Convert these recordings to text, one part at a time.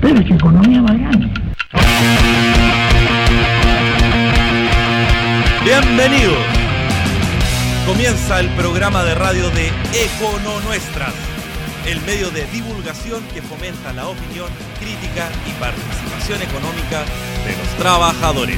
Pero es que economía más grande. Bienvenidos. Comienza el programa de radio de Econonuestras, el medio de divulgación que fomenta la opinión, crítica y participación económica de los trabajadores.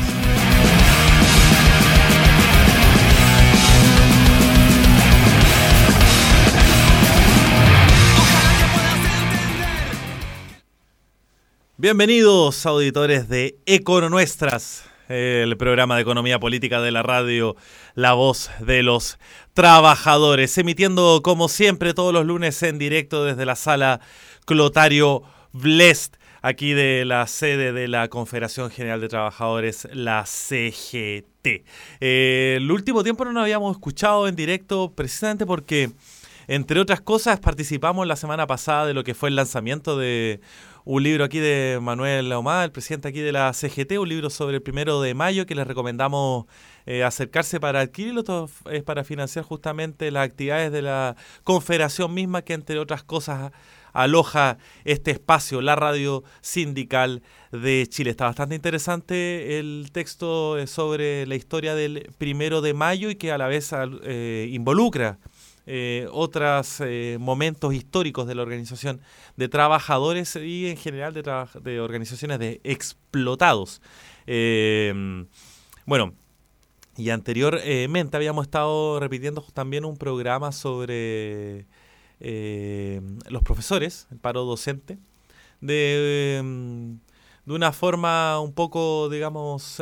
Bienvenidos, auditores de Econonuestras, el programa de economía política de la radio La Voz de los Trabajadores, emitiendo como siempre todos los lunes en directo desde la sala Clotario Blest, aquí de la sede de la Confederación General de Trabajadores, la CGT. El último tiempo no nos habíamos escuchado en directo precisamente porque, entre otras cosas, participamos la semana pasada de lo que fue el lanzamiento de un libro aquí de Manuel Ahumada, el presidente aquí de la CGT, un libro sobre el 1 de mayo que les recomendamos acercarse para adquirirlo. Esto es para financiar justamente las actividades de la confederación misma, que entre otras cosas aloja este espacio, la radio sindical de Chile. Está bastante interesante el texto sobre la historia del 1 de mayo y que a la vez involucra otros momentos históricos de la organización de trabajadores y en general de organizaciones de explotados. Bueno, y anteriormente habíamos estado repitiendo también un programa sobre los profesores, el paro docente, de una forma un poco, digamos,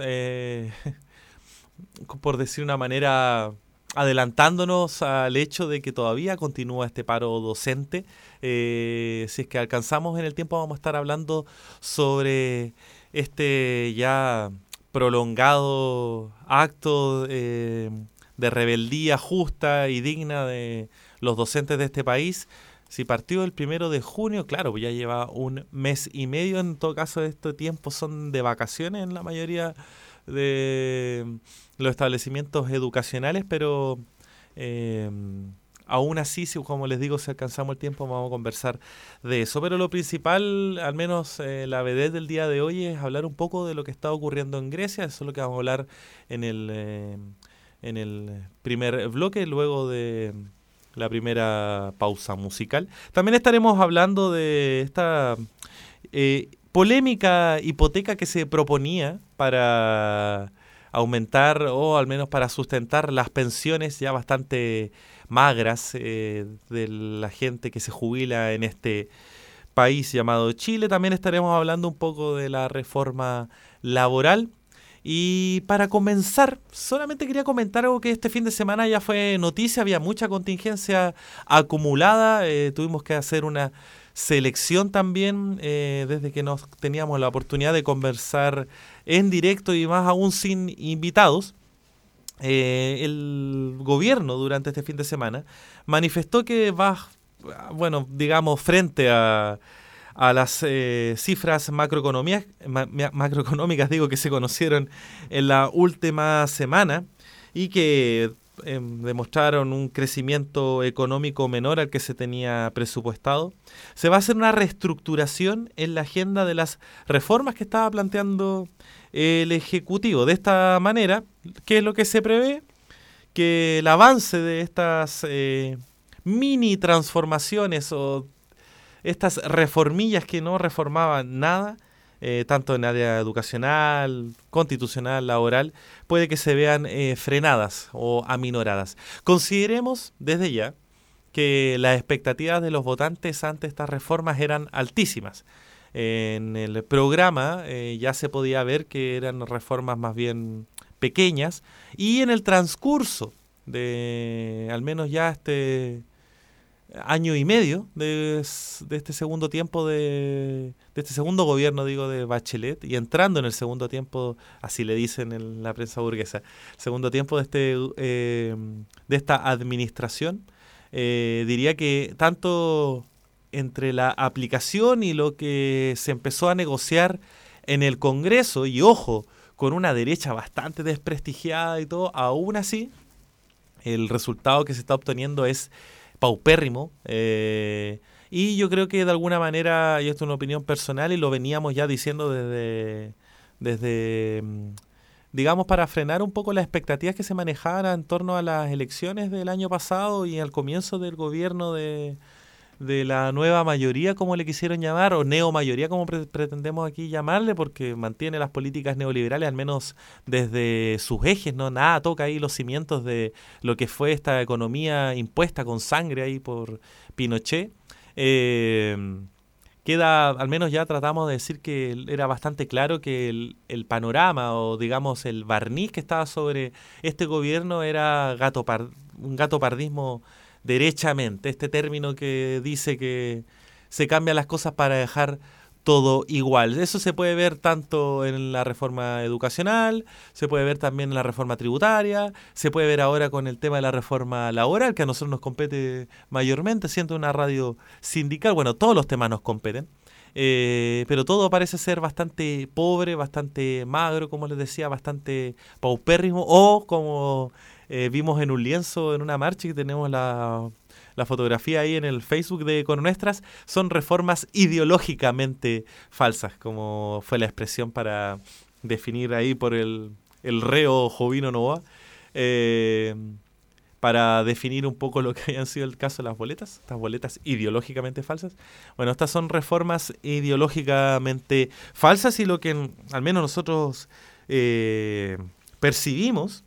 por decir una manera, adelantándonos al hecho de que todavía continúa este paro docente. Si es que alcanzamos en el tiempo, vamos a estar hablando sobre este ya prolongado acto de rebeldía justa y digna de los docentes de este país. Si partió el 1 de junio, claro, pues ya lleva un mes y medio. En todo caso, este tiempo son de vacaciones en la mayoría de los establecimientos educacionales, pero aún así, como les digo, si alcanzamos el tiempo vamos a conversar de eso. Pero lo principal, al menos la vedette del día de hoy, es hablar un poco de lo que está ocurriendo en Grecia. Eso es lo que vamos a hablar en el primer bloque, luego de la primera pausa musical. También estaremos hablando de esta polémica hipoteca que se proponía para aumentar o al menos para sustentar las pensiones ya bastante magras de la gente que se jubila en este país llamado Chile. También estaremos hablando un poco de la reforma laboral. Y para comenzar, solamente quería comentar algo que este fin de semana ya fue noticia. Había mucha contingencia acumulada, tuvimos que hacer una selección también desde que nos teníamos la oportunidad de conversar en directo y más aún sin invitados. El gobierno durante este fin de semana manifestó que va, bueno, digamos, frente a las cifras macroeconómicas que se conocieron en la última semana y que demostraron un crecimiento económico menor al que se tenía presupuestado. Se va a hacer una reestructuración en la agenda de las reformas que estaba planteando el Ejecutivo. De esta manera, ¿qué es lo que se prevé? Que el avance de estas mini transformaciones o estas reformillas que no reformaban nada, tanto en área educacional, constitucional, laboral, puede que se vean frenadas o aminoradas. Consideremos desde ya que las expectativas de los votantes ante estas reformas eran altísimas. En el programa ya se podía ver que eran reformas más bien pequeñas y en el transcurso de al menos ya este año y medio de este segundo tiempo de este segundo gobierno, digo, de Bachelet, y entrando en el segundo tiempo, así le dicen en la prensa burguesa, segundo tiempo de esta administración, diría que tanto entre la aplicación y lo que se empezó a negociar en el Congreso, y ojo, con una derecha bastante desprestigiada y todo, aún así el resultado que se está obteniendo es paupérrimo Y yo creo que de alguna manera, y esto es una opinión personal, y lo veníamos ya diciendo desde digamos, para frenar un poco las expectativas que se manejaban en torno a las elecciones del año pasado y al comienzo del gobierno de la nueva mayoría, como le quisieron llamar, o neomayoría, como pretendemos aquí llamarle, porque mantiene las políticas neoliberales, al menos desde sus ejes, ¿no? Nada toca ahí los cimientos de lo que fue esta economía impuesta con sangre ahí por Pinochet. Eh, Queda, al menos ya tratamos de decir que era bastante claro que el panorama o digamos el barniz que estaba sobre este gobierno era un gatopardismo derechamente, este término que dice que se cambian las cosas para dejar todo igual. Eso se puede ver tanto en la reforma educacional, se puede ver también en la reforma tributaria, se puede ver ahora con el tema de la reforma laboral, que a nosotros nos compete mayormente, siendo una radio sindical. Bueno, todos los temas nos competen, pero todo parece ser bastante pobre, bastante magro, como les decía, bastante paupérrimo, o como vimos en un lienzo, en una marcha que tenemos la fotografía ahí en el Facebook de Econuestras, son reformas ideológicamente falsas, como fue la expresión para definir ahí por el reo Jovino Novoa, para definir un poco lo que habían sido el caso de las boletas, estas boletas ideológicamente falsas. Bueno, estas son reformas ideológicamente falsas y lo que al menos nosotros percibimos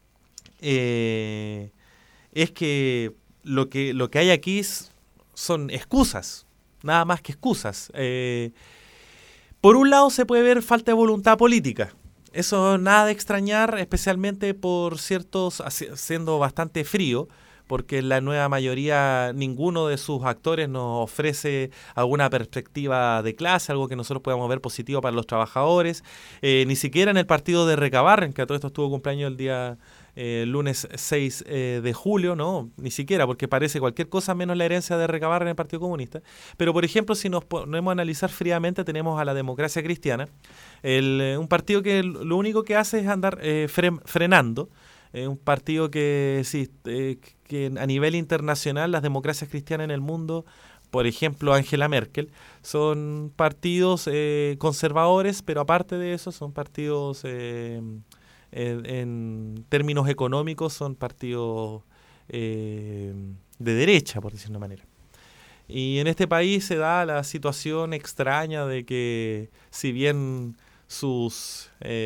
es que lo que hay aquí son excusas, nada más que excusas. Por un lado se puede ver falta de voluntad política. Eso nada de extrañar, especialmente por ciertos, siendo bastante frío, porque la nueva mayoría, ninguno de sus actores nos ofrece alguna perspectiva de clase, algo que nosotros podamos ver positivo para los trabajadores, ni siquiera en el partido de Recabarren, que a todo esto estuvo cumpleaños el día lunes 6 de julio, no, ni siquiera, porque parece cualquier cosa menos la herencia de Recabarren en el Partido Comunista. Pero, por ejemplo, si nos ponemos a analizar fríamente, tenemos a la Democracia Cristiana, un partido que lo único que hace es andar frenando, un partido que sí, que a nivel internacional las democracias cristianas en el mundo, por ejemplo Angela Merkel, son partidos conservadores, pero aparte de eso son partidos en términos económicos son partidos de derecha, por decirlo de una manera. Y en este país se da la situación extraña de que si bien sus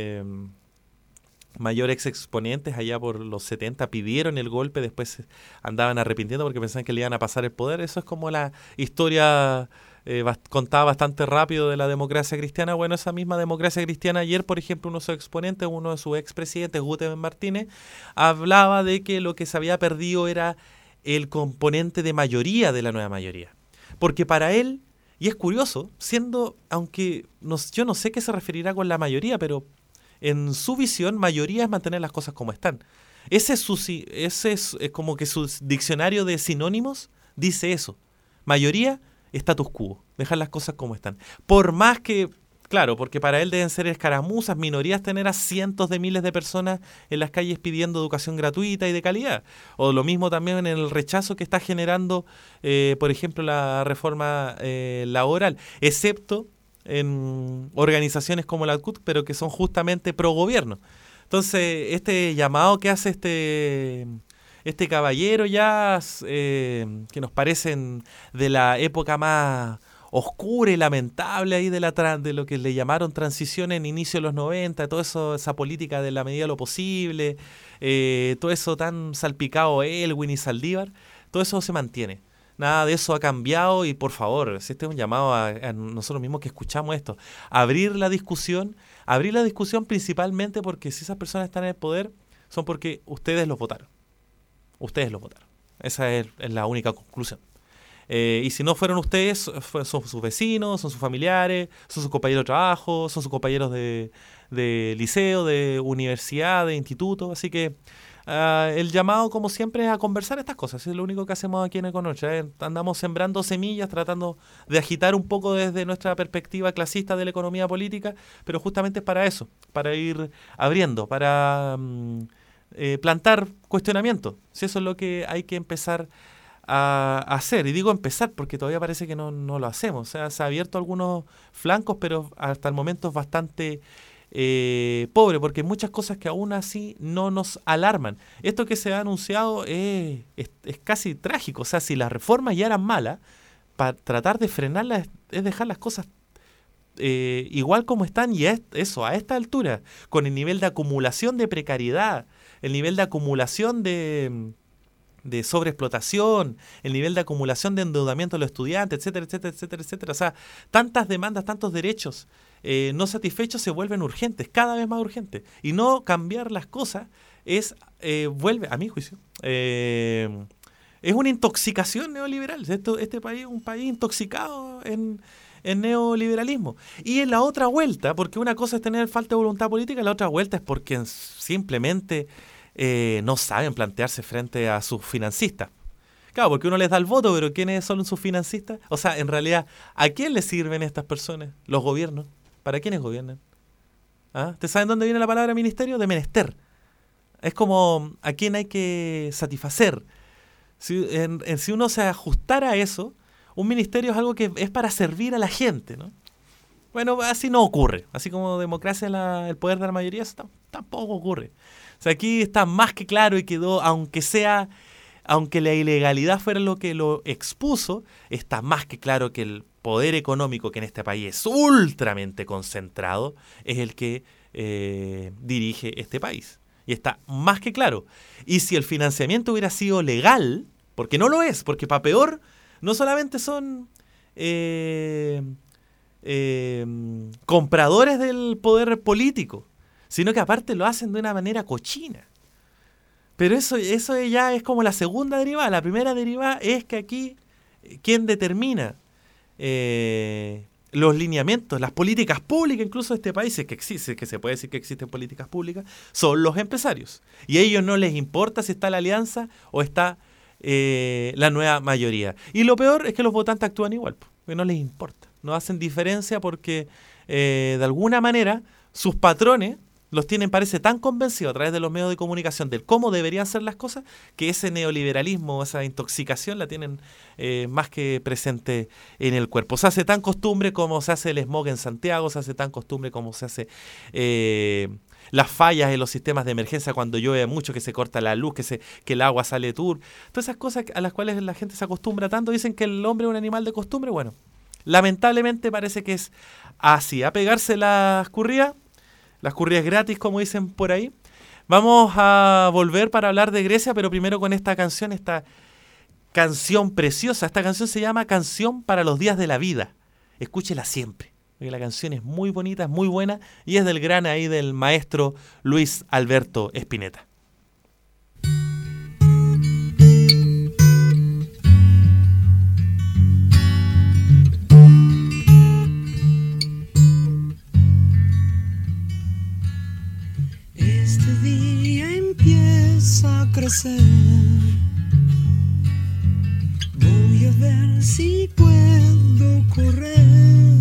mayores exponentes allá por los 70 pidieron el golpe, después andaban arrepintiendo porque pensaban que le iban a pasar el poder. Eso es como la historia contada bastante rápido de la democracia cristiana. Bueno, esa misma democracia cristiana ayer, por ejemplo, uno de sus exponentes, uno de sus expresidentes, Guterres Martínez, hablaba de que lo que se había perdido era el componente de mayoría de la nueva mayoría. Porque para él, y es curioso, aunque yo no sé qué se referirá con la mayoría, pero en su visión, mayoría es mantener las cosas como están. Ese es como que su diccionario de sinónimos dice eso. Mayoría, status quo, dejar las cosas como están. Por más que, claro, porque para él deben ser escaramuzas, minorías tener a cientos de miles de personas en las calles pidiendo educación gratuita y de calidad. O lo mismo también en el rechazo que está generando, por ejemplo, la reforma laboral, excepto en organizaciones como la CUT, pero que son justamente pro gobierno. Entonces, este llamado que hace este caballero ya, que nos parecen de la época más oscura y lamentable ahí de lo que le llamaron transición en inicio de los 90, todo eso, esa política de la medida de lo posible, todo eso tan salpicado Elwin y Saldívar, todo eso se mantiene. Nada de eso ha cambiado y por favor, si este es un llamado a nosotros mismos que escuchamos esto, abrir la discusión principalmente porque si esas personas están en el poder son porque ustedes los votaron. Ustedes los votaron. Esa es la única conclusión. Y si no fueron ustedes, son sus vecinos, son sus familiares, son sus compañeros de trabajo, son sus compañeros de liceo, de universidad, de instituto, así que el llamado, como siempre, es a conversar estas cosas. Es lo único que hacemos aquí en Econoche. Andamos sembrando semillas, tratando de agitar un poco desde nuestra perspectiva clasista de la economía política, pero justamente es para eso, para ir abriendo, para plantar cuestionamientos. Si eso es lo que hay que empezar a hacer. Y digo empezar porque todavía parece que no lo hacemos. O sea, se ha abierto algunos flancos, pero hasta el momento es bastante pobre, porque hay muchas cosas que aún así no nos alarman. Esto que se ha anunciado es casi trágico. O sea, si las reformas ya eran malas, para tratar de frenarlas es dejar las cosas igual como están, y eso, a esta altura, con el nivel de acumulación de precariedad, el nivel de acumulación de sobreexplotación, el nivel de acumulación de endeudamiento de los estudiantes, etcétera, etcétera, etcétera, etcétera. O sea, tantas demandas, tantos derechos no satisfechos se vuelven urgentes, cada vez más urgentes. Y no cambiar las cosas vuelve, a mi juicio, es una intoxicación neoliberal. Este país es un país intoxicado en neoliberalismo. Y en la otra vuelta, porque una cosa es tener falta de voluntad política, la otra vuelta es porque simplemente no saben plantearse frente a sus financistas. Claro, porque uno les da el voto, pero ¿quiénes son sus financistas? O sea, en realidad, ¿a quién les sirven estas personas? Los gobiernos. ¿Para quiénes gobiernan? ¿Ah? ¿Ustedes saben dónde viene la palabra ministerio? De menester. Es como a quién hay que satisfacer. Si uno se ajustara a eso, un ministerio es algo que es para servir a la gente, ¿no? Bueno, así no ocurre. Así como democracia, el poder de la mayoría, eso tampoco ocurre. O sea, aquí está más que claro y quedó, aunque la ilegalidad fuera lo que lo expuso, está más que claro que el poder económico, que en este país es ultramente concentrado, es el que dirige este país. Y está más que claro. Y si el financiamiento hubiera sido legal, porque no lo es, porque para peor, no solamente son compradores del poder político, sino que aparte lo hacen de una manera cochina. Pero eso ya es como la segunda derivada. La primera derivada es que aquí quien determina los lineamientos, las políticas públicas incluso de este país, es que existe, que se puede decir que existen políticas públicas, son los empresarios. Y a ellos no les importa si está la alianza o está la nueva mayoría. Y lo peor es que los votantes actúan igual, porque no les importa. No hacen diferencia porque de alguna manera sus patrones los tienen, parece, tan convencidos a través de los medios de comunicación del cómo deberían ser las cosas, que ese neoliberalismo, esa intoxicación la tienen más que presente en el cuerpo. Se hace tan costumbre como se hace el smog en Santiago, se hace tan costumbre como se hace las fallas en los sistemas de emergencia cuando llueve mucho, que se corta la luz, que el agua sale turbia. Todas esas cosas a las cuales la gente se acostumbra tanto. Dicen que el hombre es un animal de costumbre. Bueno, lamentablemente parece que es así. A pegarse las currías gratis, como dicen por ahí. Vamos a volver para hablar de Grecia, pero primero con esta canción preciosa. Esta canción se llama Canción para los días de la vida. Escúchela siempre, porque la canción es muy bonita, es muy buena, y es del maestro Luis Alberto Spinetta. Este día empieza a crecer. Voy a ver si puedo correr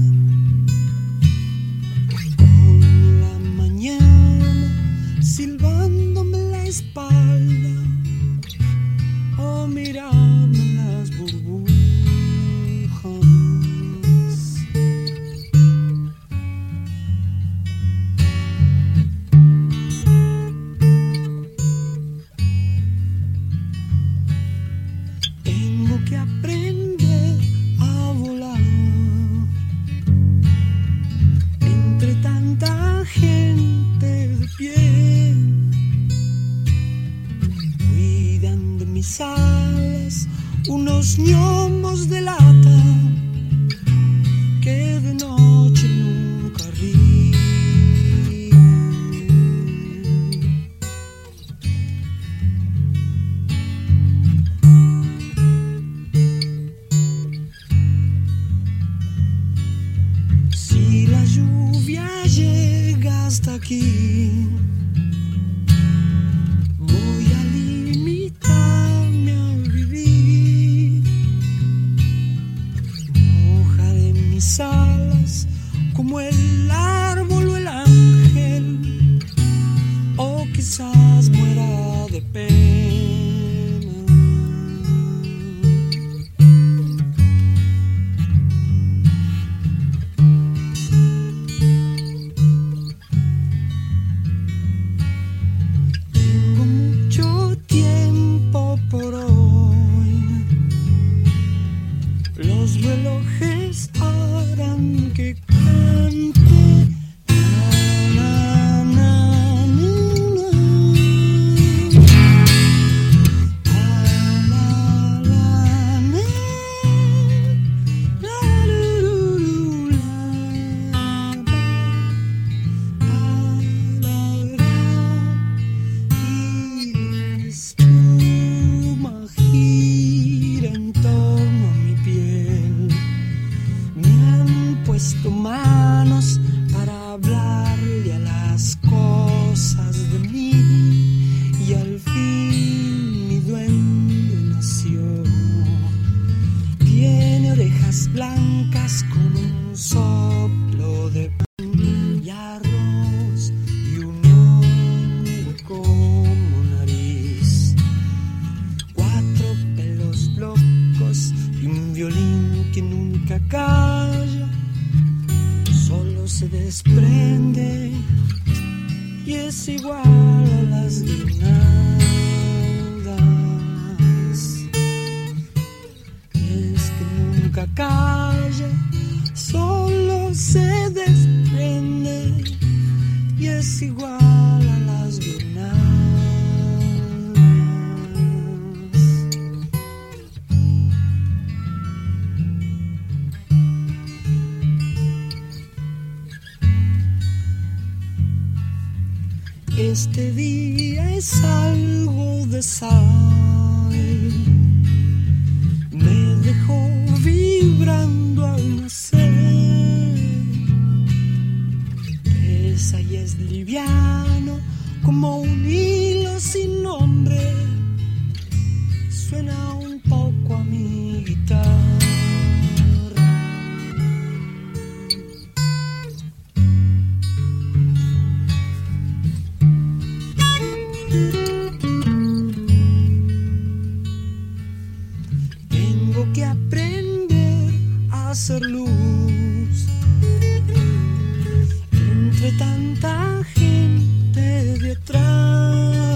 con la mañana silbándome la espalda o mirarme las burbujas. Aprender a volar entre tanta gente de pie, cuidan de mis alas unos gnomos de lata que de noche nunca ríen. Hasta aquí voy a limitarme a vivir, mojaré mis alas como el árbol o el ángel, o quizás muera de pena. puesto manos para hablarle a las cosas de mí, y al fin mi duende nació. Tiene orejas blancas con un soplo de pan y arroz y un hongo como nariz, 4 pelos locos y un violín que nunca calla, solo se desprende y es igual a las guirnaldas. Y es que nunca calla, solo se desprende y es igual a las guirnaldas. Este día es algo de sal, me dejó vibrando al nacer, pesa y es liviano como un hilo sin nombre, suena un poco a mi guitarra. Tengo que aprender a hacer luz entre tanta gente detrás.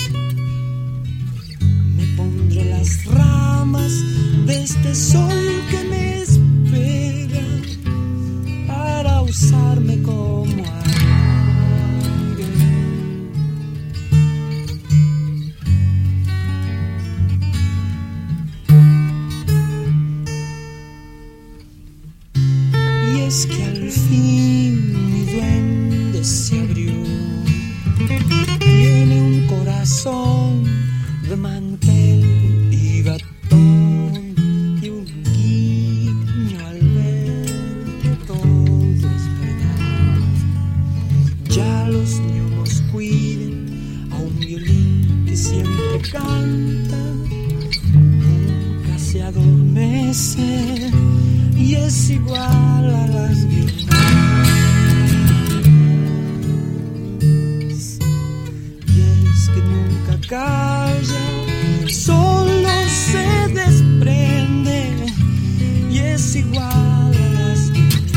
Me pondré las ramas de este sol que me espera para usarme como aire. Y es que al fin mi duende se abrió, tiene un corazón de mantel y batón y un guiño al ver que todo es verdad. Ya los niños cuiden a un violín que siempre canta, nunca se adormece y es igual a las guirnaldas. Y es que nunca calla, solo se desprende y es igual a las guirnaldas.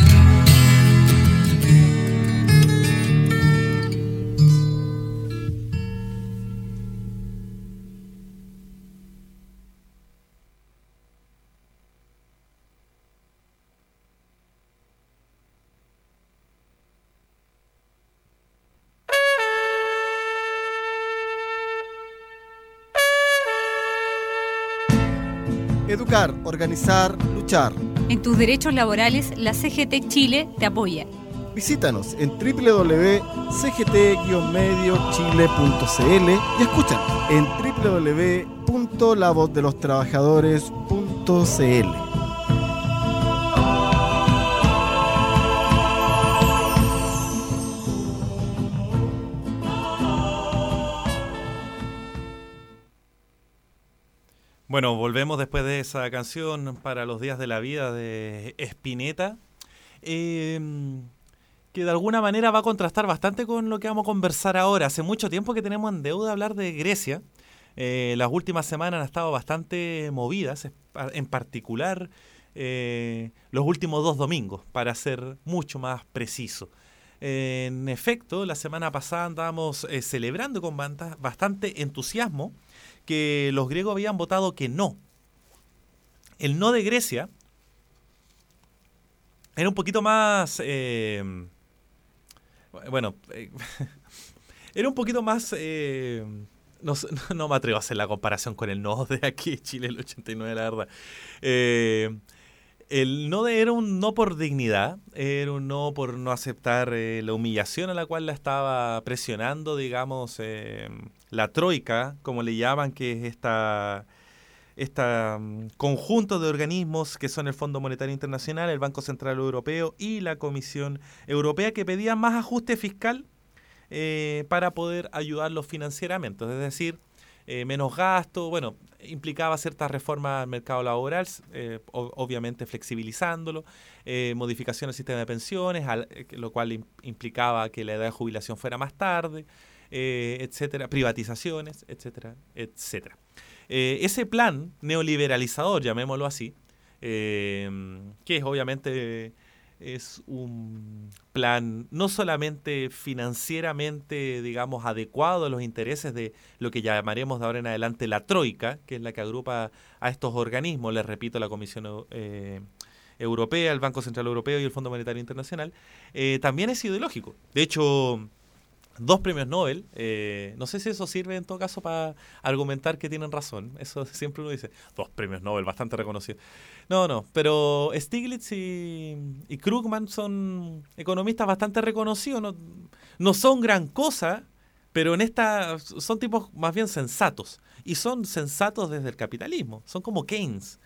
Educar, organizar, luchar. En tus derechos laborales, la CGT Chile te apoya. Visítanos en www.cgt-mediochile.cl y escúchanos en www.lavozdelostrabajadores.cl. Bueno, volvemos después de esa canción para los días de la vida de Spinetta, que de alguna manera va a contrastar bastante con lo que vamos a conversar ahora. Hace mucho tiempo que tenemos en deuda hablar de Grecia. Las últimas semanas han estado bastante movidas, en particular los últimos 2 domingos, para ser mucho más preciso. En efecto, la semana pasada andábamos celebrando con bastante entusiasmo que los griegos habían votado que no. El no de Grecia era un poquito más... era un poquito más... no me atrevo a hacer la comparación con el no de aquí, Chile, el 89, la verdad. El no era un no por dignidad, era un no por no aceptar la humillación a la cual la estaba presionando, digamos, la troika, como le llaman, que es conjunto de organismos que son el Fondo Monetario Internacional, el Banco Central Europeo y la Comisión Europea, que pedían más ajuste fiscal para poder ayudarlos financieramente, es decir, menos gasto. Bueno, implicaba ciertas reformas al mercado laboral, obviamente flexibilizándolo, modificación del sistema de pensiones, lo cual implicaba que la edad de jubilación fuera más tarde, etcétera, privatizaciones, etcétera, etcétera. Ese plan neoliberalizador, llamémoslo así, que es obviamente es un plan no solamente financieramente, digamos, adecuado a los intereses de lo que llamaremos de ahora en adelante la Troika, que es la que agrupa a estos organismos, les repito, la Comisión Europea, el Banco Central Europeo y el Fondo Monetario Internacional, también es ideológico. De hecho, 2 premios Nobel, no sé si eso sirve en todo caso para argumentar que tienen razón, eso siempre uno dice, 2 premios Nobel, bastante reconocidos. No, pero Stiglitz y Krugman son economistas bastante reconocidos, no son gran cosa, pero en esta son tipos más bien sensatos, y son sensatos desde el capitalismo, son como Keynes.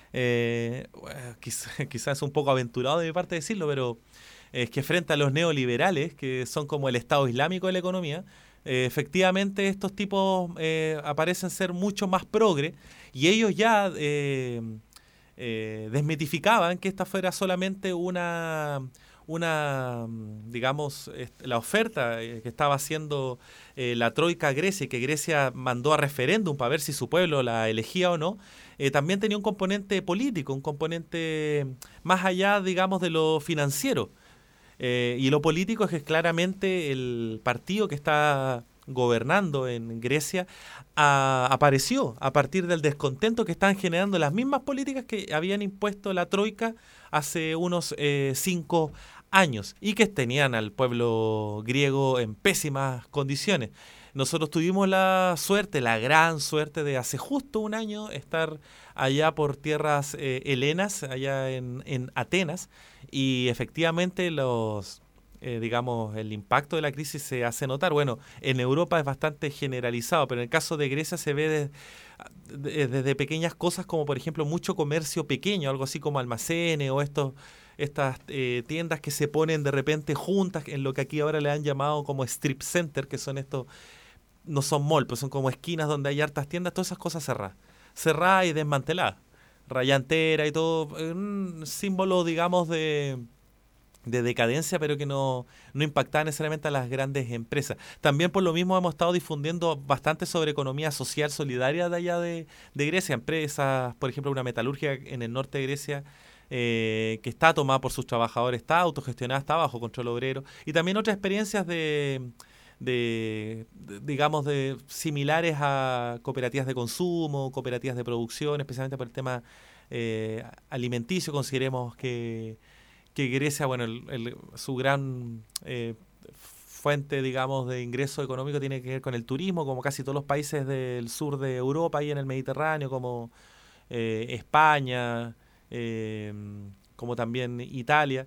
Quizás es un poco aventurado de mi parte decirlo, pero es que frente a los neoliberales, que son como el Estado Islámico de la economía, efectivamente estos tipos aparecen ser mucho más progre, y ellos ya desmitificaban que esta fuera solamente una digamos, la oferta que estaba haciendo la Troika a Grecia, y que Grecia mandó a referéndum para ver si su pueblo la elegía o no, también tenía un componente político, un componente más allá, digamos, de lo financiero. Y lo político es que claramente el partido que está gobernando en Grecia apareció a partir del descontento que están generando las mismas políticas que habían impuesto la Troika hace unos 5 años y que tenían al pueblo griego en pésimas condiciones. Nosotros tuvimos la gran suerte de hace justo un año estar allá por tierras helenas, allá en Atenas, y efectivamente digamos, el impacto de la crisis se hace notar. Bueno, en Europa es bastante generalizado, pero en el caso de Grecia se ve desde pequeñas cosas como, por ejemplo, mucho comercio pequeño, algo así como almacenes o estas tiendas que se ponen de repente juntas, en lo que aquí ahora le han llamado como strip center, que son estos, no son mall, pues son como esquinas donde hay hartas tiendas, todas esas cosas cerradas y desmanteladas, rayantera y todo, un símbolo, digamos, de decadencia, pero que no impactaba necesariamente a las grandes empresas. También por lo mismo hemos estado difundiendo bastante sobre economía social solidaria de allá de Grecia, empresas, por ejemplo, una metalurgia en el norte de Grecia, que está tomada por sus trabajadores, está autogestionada, está bajo control obrero, y también otras experiencias digamos, de similares a cooperativas de consumo, cooperativas de producción, especialmente por el tema alimenticio. Consideremos que Grecia, bueno, su gran fuente, digamos, de ingreso económico tiene que ver con el turismo, como casi todos los países del sur de Europa y en el Mediterráneo, como España, como también Italia.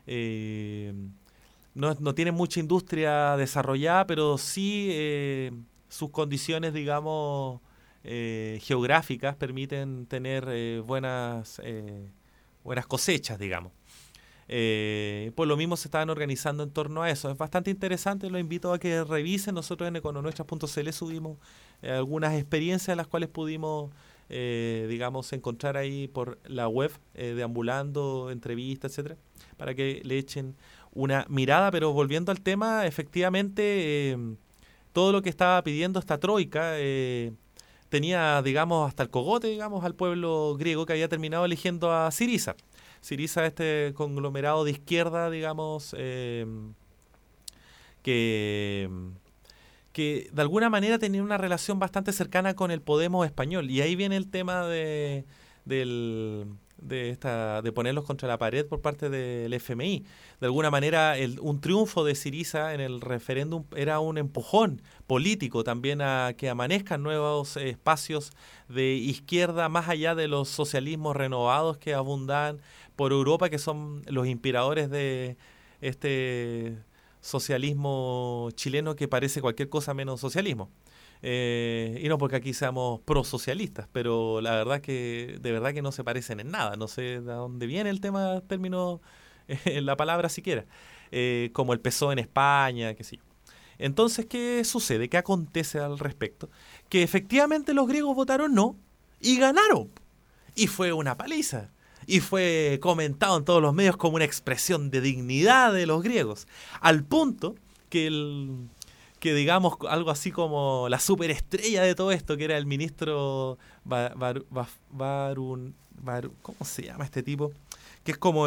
No tienen mucha industria desarrollada, pero sí sus condiciones, digamos, geográficas permiten tener buenas cosechas, digamos. Por lo mismo se estaban organizando en torno a eso. Es bastante interesante, los invito a que revisen. Nosotros en econonuestras.cl subimos algunas experiencias las cuales pudimos digamos, encontrar ahí por la web, deambulando, entrevistas, etcétera, para que le echen una mirada. Pero volviendo al tema, efectivamente, todo lo que estaba pidiendo esta troika tenía, digamos, hasta el cogote, digamos, al pueblo griego, que había terminado eligiendo a Syriza. Syriza, este conglomerado de izquierda, digamos, que de alguna manera tenía una relación bastante cercana con el Podemos español. Y ahí viene el tema de ponerlos contra la pared por parte del FMI. De alguna manera, un triunfo de Syriza en el referéndum era un empujón político también a que amanezcan nuevos espacios de izquierda, más allá de los socialismos renovados que abundan por Europa, que son los inspiradores de este socialismo chileno que parece cualquier cosa menos socialismo. Y no porque aquí seamos prosocialistas, pero la verdad que de verdad que no se parecen en nada. No sé de dónde viene el tema, término, la palabra siquiera. Como el PSOE en España, qué sé yo. Entonces, ¿qué sucede? ¿Qué acontece al respecto? Que efectivamente los griegos votaron no y ganaron. Y fue una paliza. Y fue comentado en todos los medios como una expresión de dignidad de los griegos. Al punto que digamos algo así como la superestrella de todo esto, que era el ministro ¿cómo se llama este tipo? Que es como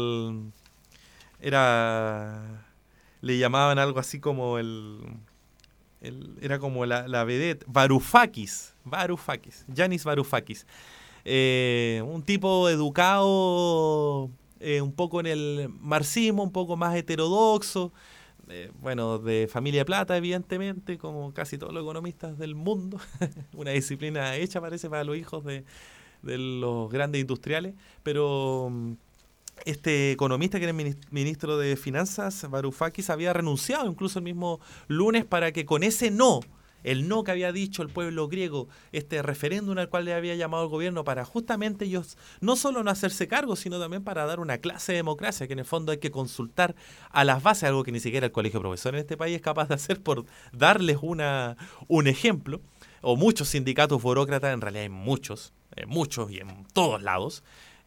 le llamaban algo así como era como la vedette, Varoufakis, Yanis Varoufakis. Un tipo educado, un poco en el marxismo, un poco más heterodoxo, bueno, de familia de plata, evidentemente, como casi todos los economistas del mundo. Una disciplina hecha, parece, para los hijos de los grandes industriales, pero este economista que era ministro de Finanzas, Varoufakis, había renunciado incluso el mismo lunes para que con ese no, el no que había dicho el pueblo griego, este referéndum al cual le había llamado el gobierno, para justamente ellos no solo no hacerse cargo, sino también para dar una clase de democracia, que en el fondo hay que consultar a las bases, algo que ni siquiera el colegio de profesores en este país es capaz de hacer, por darles un ejemplo. O muchos sindicatos burócratas, en realidad hay muchos y en todos lados,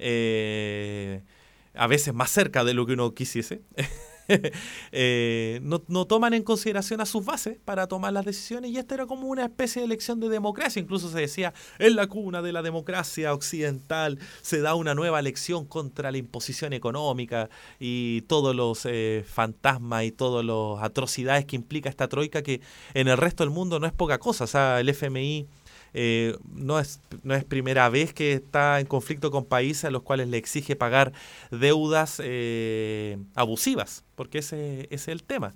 a veces más cerca de lo que uno quisiese, no toman en consideración a sus bases para tomar las decisiones, y esta era como una especie de elección de democracia. Incluso se decía, en la cuna de la democracia occidental se da una nueva elección contra la imposición económica y todos los fantasmas y todas las atrocidades que implica esta troika, que en el resto del mundo no es poca cosa. O sea, el FMI no es primera vez que está en conflicto con países a los cuales le exige pagar deudas abusivas, porque ese es el tema.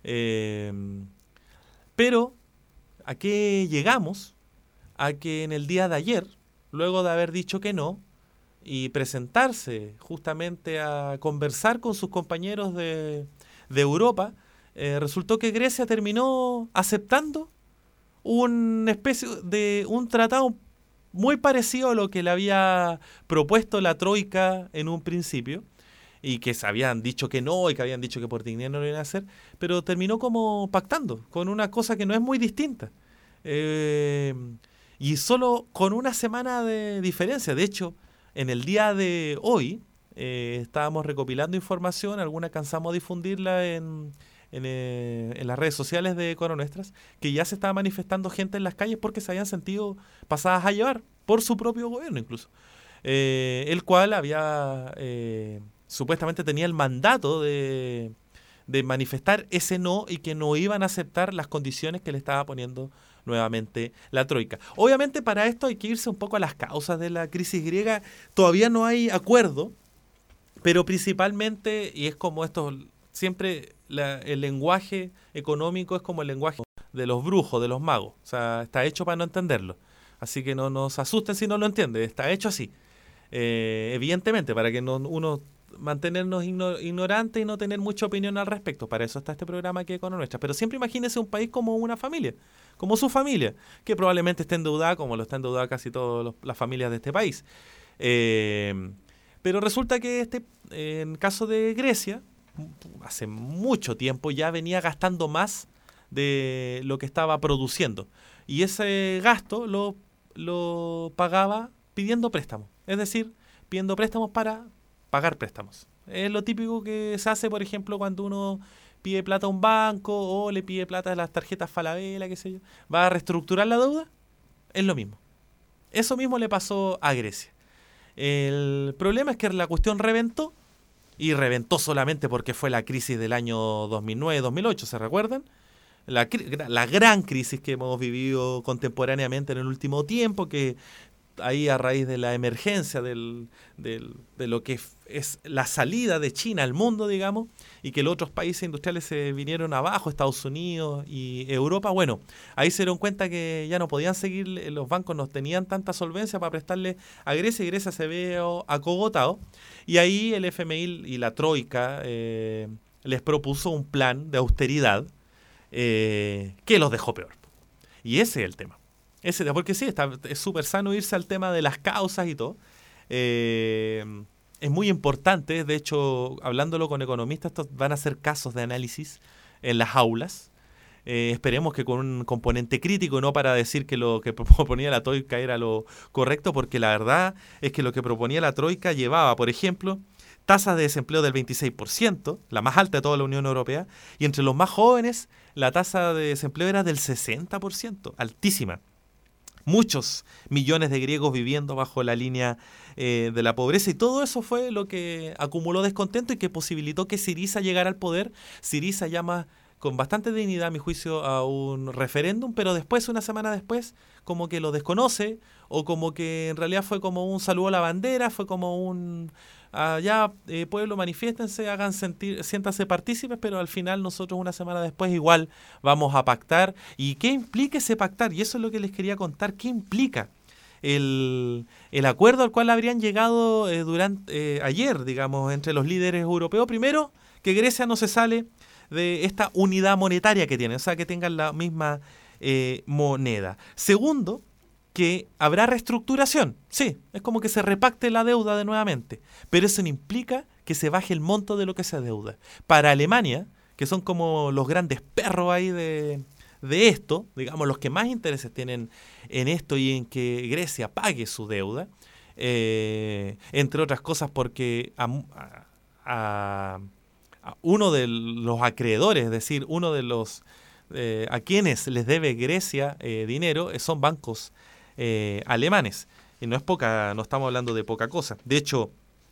Pero, ¿a qué llegamos? A que en el día de ayer, luego de haber dicho que no, y presentarse justamente a conversar con sus compañeros de Europa, resultó que Grecia terminó aceptando una especie de un tratado muy parecido a lo que le había propuesto la Troika en un principio, y que se habían dicho que no, y que habían dicho que por dignidad no lo iban a hacer, pero terminó como pactando con una cosa que no es muy distinta. Y solo con una semana de diferencia. De hecho, en el día de hoy estábamos recopilando información, alguna cansamos de difundirla en las redes sociales de Econo Nuestras, que ya se estaba manifestando gente en las calles porque se habían sentido pasadas a llevar por su propio gobierno incluso, el cual había supuestamente tenía el mandato de manifestar ese no, y que no iban a aceptar las condiciones que le estaba poniendo nuevamente la Troika. Obviamente para esto hay que irse un poco a las causas de la crisis griega. Todavía no hay acuerdo, pero principalmente, y es como esto siempre, el lenguaje económico es como el lenguaje de los brujos, de los magos. O sea, está hecho para no entenderlo. Así que no nos asusten si no lo entienden. Está hecho así. Evidentemente, para que uno mantenernos ignorantes y no tener mucha opinión al respecto. Para eso está este programa aquí con Nuestra. Pero siempre imagínese un país como una familia, como su familia, que probablemente esté endeudada, como lo está endeudada casi todas las familias de este país. Pero resulta que en caso de Grecia, hace mucho tiempo ya venía gastando más de lo que estaba produciendo, y ese gasto lo pagaba pidiendo préstamos, es decir, pidiendo préstamos para pagar préstamos. Es lo típico que se hace, por ejemplo, cuando uno pide plata a un banco o le pide plata a las tarjetas Falabella, qué sé yo, va a reestructurar la deuda. Es lo mismo. Eso mismo le pasó a Grecia. El problema es que la cuestión reventó. Y reventó solamente porque fue la crisis del año 2009-2008, ¿se recuerdan? La gran crisis que hemos vivido contemporáneamente en el último tiempo, que ahí a raíz de la emergencia de lo que es la salida de China al mundo, digamos, y que los otros países industriales se vinieron abajo, Estados Unidos y Europa. Bueno, ahí se dieron cuenta que ya no podían seguir, los bancos no tenían tanta solvencia para prestarle a Grecia, y Grecia se ve acogotado, y ahí el FMI y la Troika les propuso un plan de austeridad que los dejó peor. Y ese es el tema. Porque sí, es súper sano irse al tema de las causas y todo. Es muy importante, de hecho, hablándolo con economistas, estos van a ser casos de análisis en las aulas. Esperemos que con un componente crítico, no para decir que lo que proponía la Troika era lo correcto, porque la verdad es que lo que proponía la Troika llevaba, por ejemplo, tasas de desempleo del 26%, la más alta de toda la Unión Europea, y entre los más jóvenes la tasa de desempleo era del 60%, altísima. Muchos millones de griegos viviendo bajo la línea de la pobreza, y todo eso fue lo que acumuló descontento y que posibilitó que Syriza llegara al poder. Syriza llama con bastante dignidad, a mi juicio, a un referéndum, pero después, una semana después, como que lo desconoce, o como que en realidad fue como un saludo a la bandera, fue como un pueblo, manifiéstense, siéntanse partícipes, pero al final nosotros una semana después igual vamos a pactar. ¿Y qué implica ese pactar? Y eso es lo que les quería contar. ¿Qué implica el acuerdo al cual habrían llegado ayer, digamos, entre los líderes europeos? Primero, que Grecia no se sale de esta unidad monetaria que tienen, o sea, que tengan la misma moneda. Segundo, que habrá reestructuración. Sí, es como que se repacte la deuda de nuevamente, pero eso no implica que se baje el monto de lo que se adeuda. Para Alemania, que son como los grandes perros ahí de esto, digamos, los que más intereses tienen en esto y en que Grecia pague su deuda, entre otras cosas porque a uno de los acreedores, es decir, uno de los a quienes les debe Grecia dinero, son bancos alemanes. Y no estamos hablando de poca cosa. De hecho,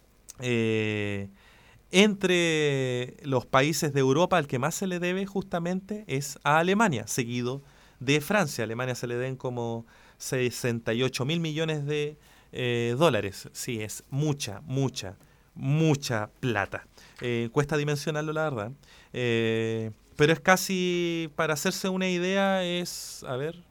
entre los países de Europa, al que más se le debe justamente es a Alemania, seguido de Francia. A Alemania se le den como 68.000 millones de dólares. Sí, es mucha plata. Cuesta dimensionarlo, la verdad. Pero es casi, para hacerse una idea, es, a ver,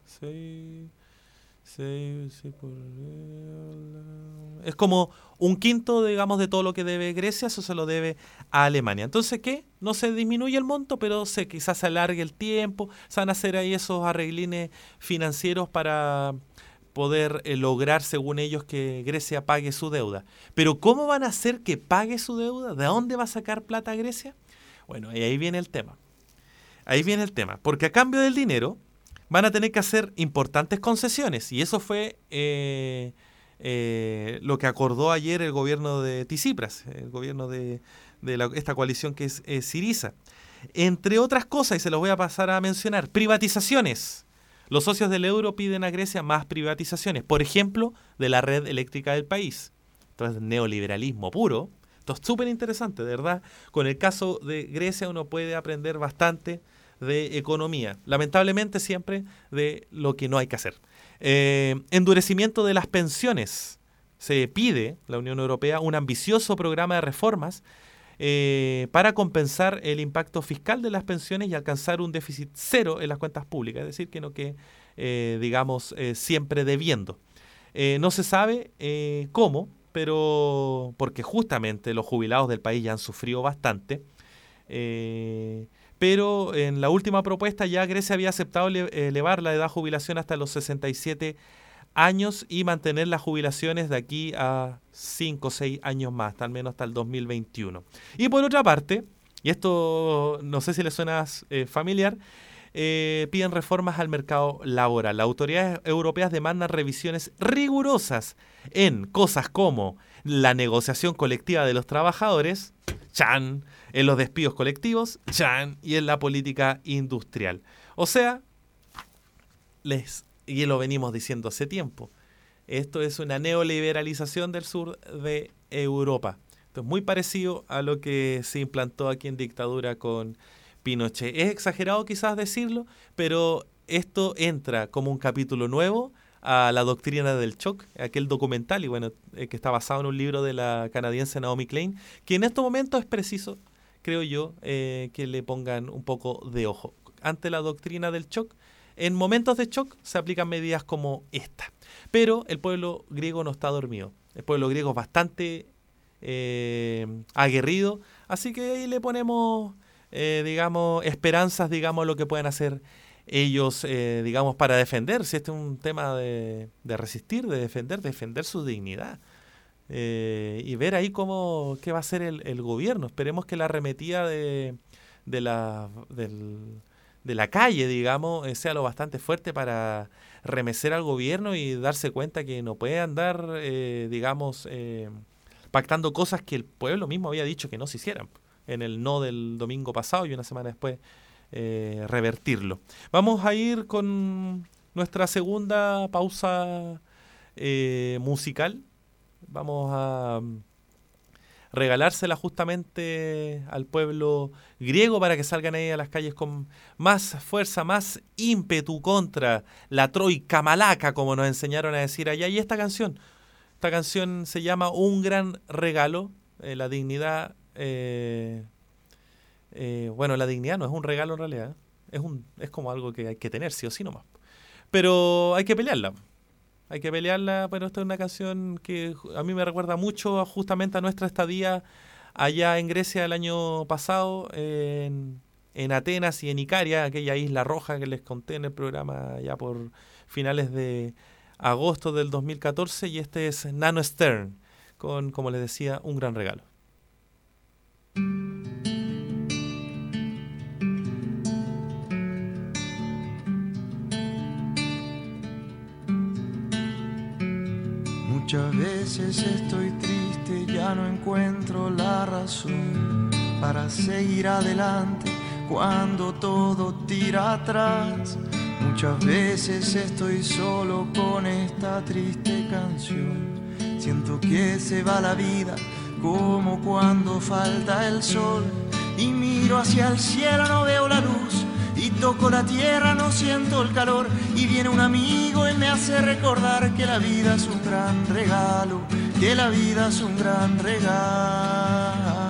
es como un quinto, digamos, de todo lo que debe Grecia, eso se lo debe a Alemania. Entonces, ¿qué? No se disminuye el monto, pero quizás se alargue el tiempo, se van a hacer ahí esos arreglines financieros para poder lograr, según ellos, que Grecia pague su deuda. Pero ¿cómo van a hacer que pague su deuda? ¿De dónde va a sacar plata Grecia? Bueno, y ahí viene el tema. Porque a cambio del dinero van a tener que hacer importantes concesiones, y eso fue lo que acordó ayer el gobierno de Tsipras, el gobierno de esta coalición que es Syriza. Entre otras cosas, y se los voy a pasar a mencionar, privatizaciones. Los socios del euro piden a Grecia más privatizaciones, por ejemplo, de la red eléctrica del país. Entonces, neoliberalismo puro. Esto es súper interesante, de verdad. Con el caso de Grecia uno puede aprender bastante de economía. Lamentablemente siempre de lo que no hay que hacer. Endurecimiento de las pensiones. Se pide, la Unión Europea, un ambicioso programa de reformas para compensar el impacto fiscal de las pensiones y alcanzar un déficit cero en las cuentas públicas, es decir, que no que digamos, siempre debiendo. No se sabe cómo, pero porque justamente los jubilados del país ya han sufrido bastante, pero en la última propuesta ya Grecia había aceptado elevar la edad de jubilación hasta los 67 años y mantener las jubilaciones de aquí a 5 o 6 años más, al menos hasta el 2021. Y por otra parte, y esto no sé si les suena familiar, piden reformas al mercado laboral. Las autoridades europeas demandan revisiones rigurosas en cosas como la negociación colectiva de los trabajadores, ¡chan!, en los despidos colectivos, ¡chan!, y en la política industrial. O sea, y lo venimos diciendo hace tiempo, esto es una neoliberalización del sur de Europa. Esto es muy parecido a lo que se implantó aquí en dictadura con Pinochet. Es exagerado quizás decirlo, pero esto entra como un capítulo nuevo a la doctrina del shock, aquel documental, y bueno, que está basado en un libro de la canadiense Naomi Klein, que en estos momentos es preciso, creo yo, que le pongan un poco de ojo. Ante la doctrina del shock, en momentos de shock se aplican medidas como esta. Pero el pueblo griego no está dormido. El pueblo griego es bastante aguerrido, así que ahí le ponemos, digamos, esperanzas, digamos, lo que pueden hacer ellos, digamos, para defender, si este es un tema de resistir, de defender su dignidad. Y ver ahí qué va a hacer el gobierno. Esperemos que la arremetida de la calle, digamos, sea lo bastante fuerte para remecer al gobierno y darse cuenta que no puede andar, digamos, pactando cosas que el pueblo mismo había dicho que no se hicieran en el no del domingo pasado y una semana después revertirlo. Vamos a ir con nuestra segunda pausa musical. Vamos a regalársela justamente al pueblo griego para que salgan ahí a las calles con más fuerza, más ímpetu contra la troika malaca, como nos enseñaron a decir allá. Y esta canción se llama Un Gran Regalo. La dignidad, la dignidad no es un regalo en realidad, es como algo que hay que tener sí o sí nomás. Pero hay que pelearla. Pero esta es una canción que a mí me recuerda mucho justamente a nuestra estadía allá en Grecia el año pasado, en Atenas y en Icaria, aquella isla roja que les conté en el programa ya por finales de agosto del 2014, y este es Nano Stern, con, como les decía, Un Gran Regalo. Muchas veces estoy triste, ya no encuentro la razón para seguir adelante cuando todo tira atrás. Muchas veces estoy solo con esta triste canción. Siento que se va la vida como cuando falta el sol. Y miro hacia el cielo, no veo la luz. Y toco la tierra, no siento el calor. Y viene un amigo y me hace recordar que la vida es un gran regalo, que la vida es un gran regalo.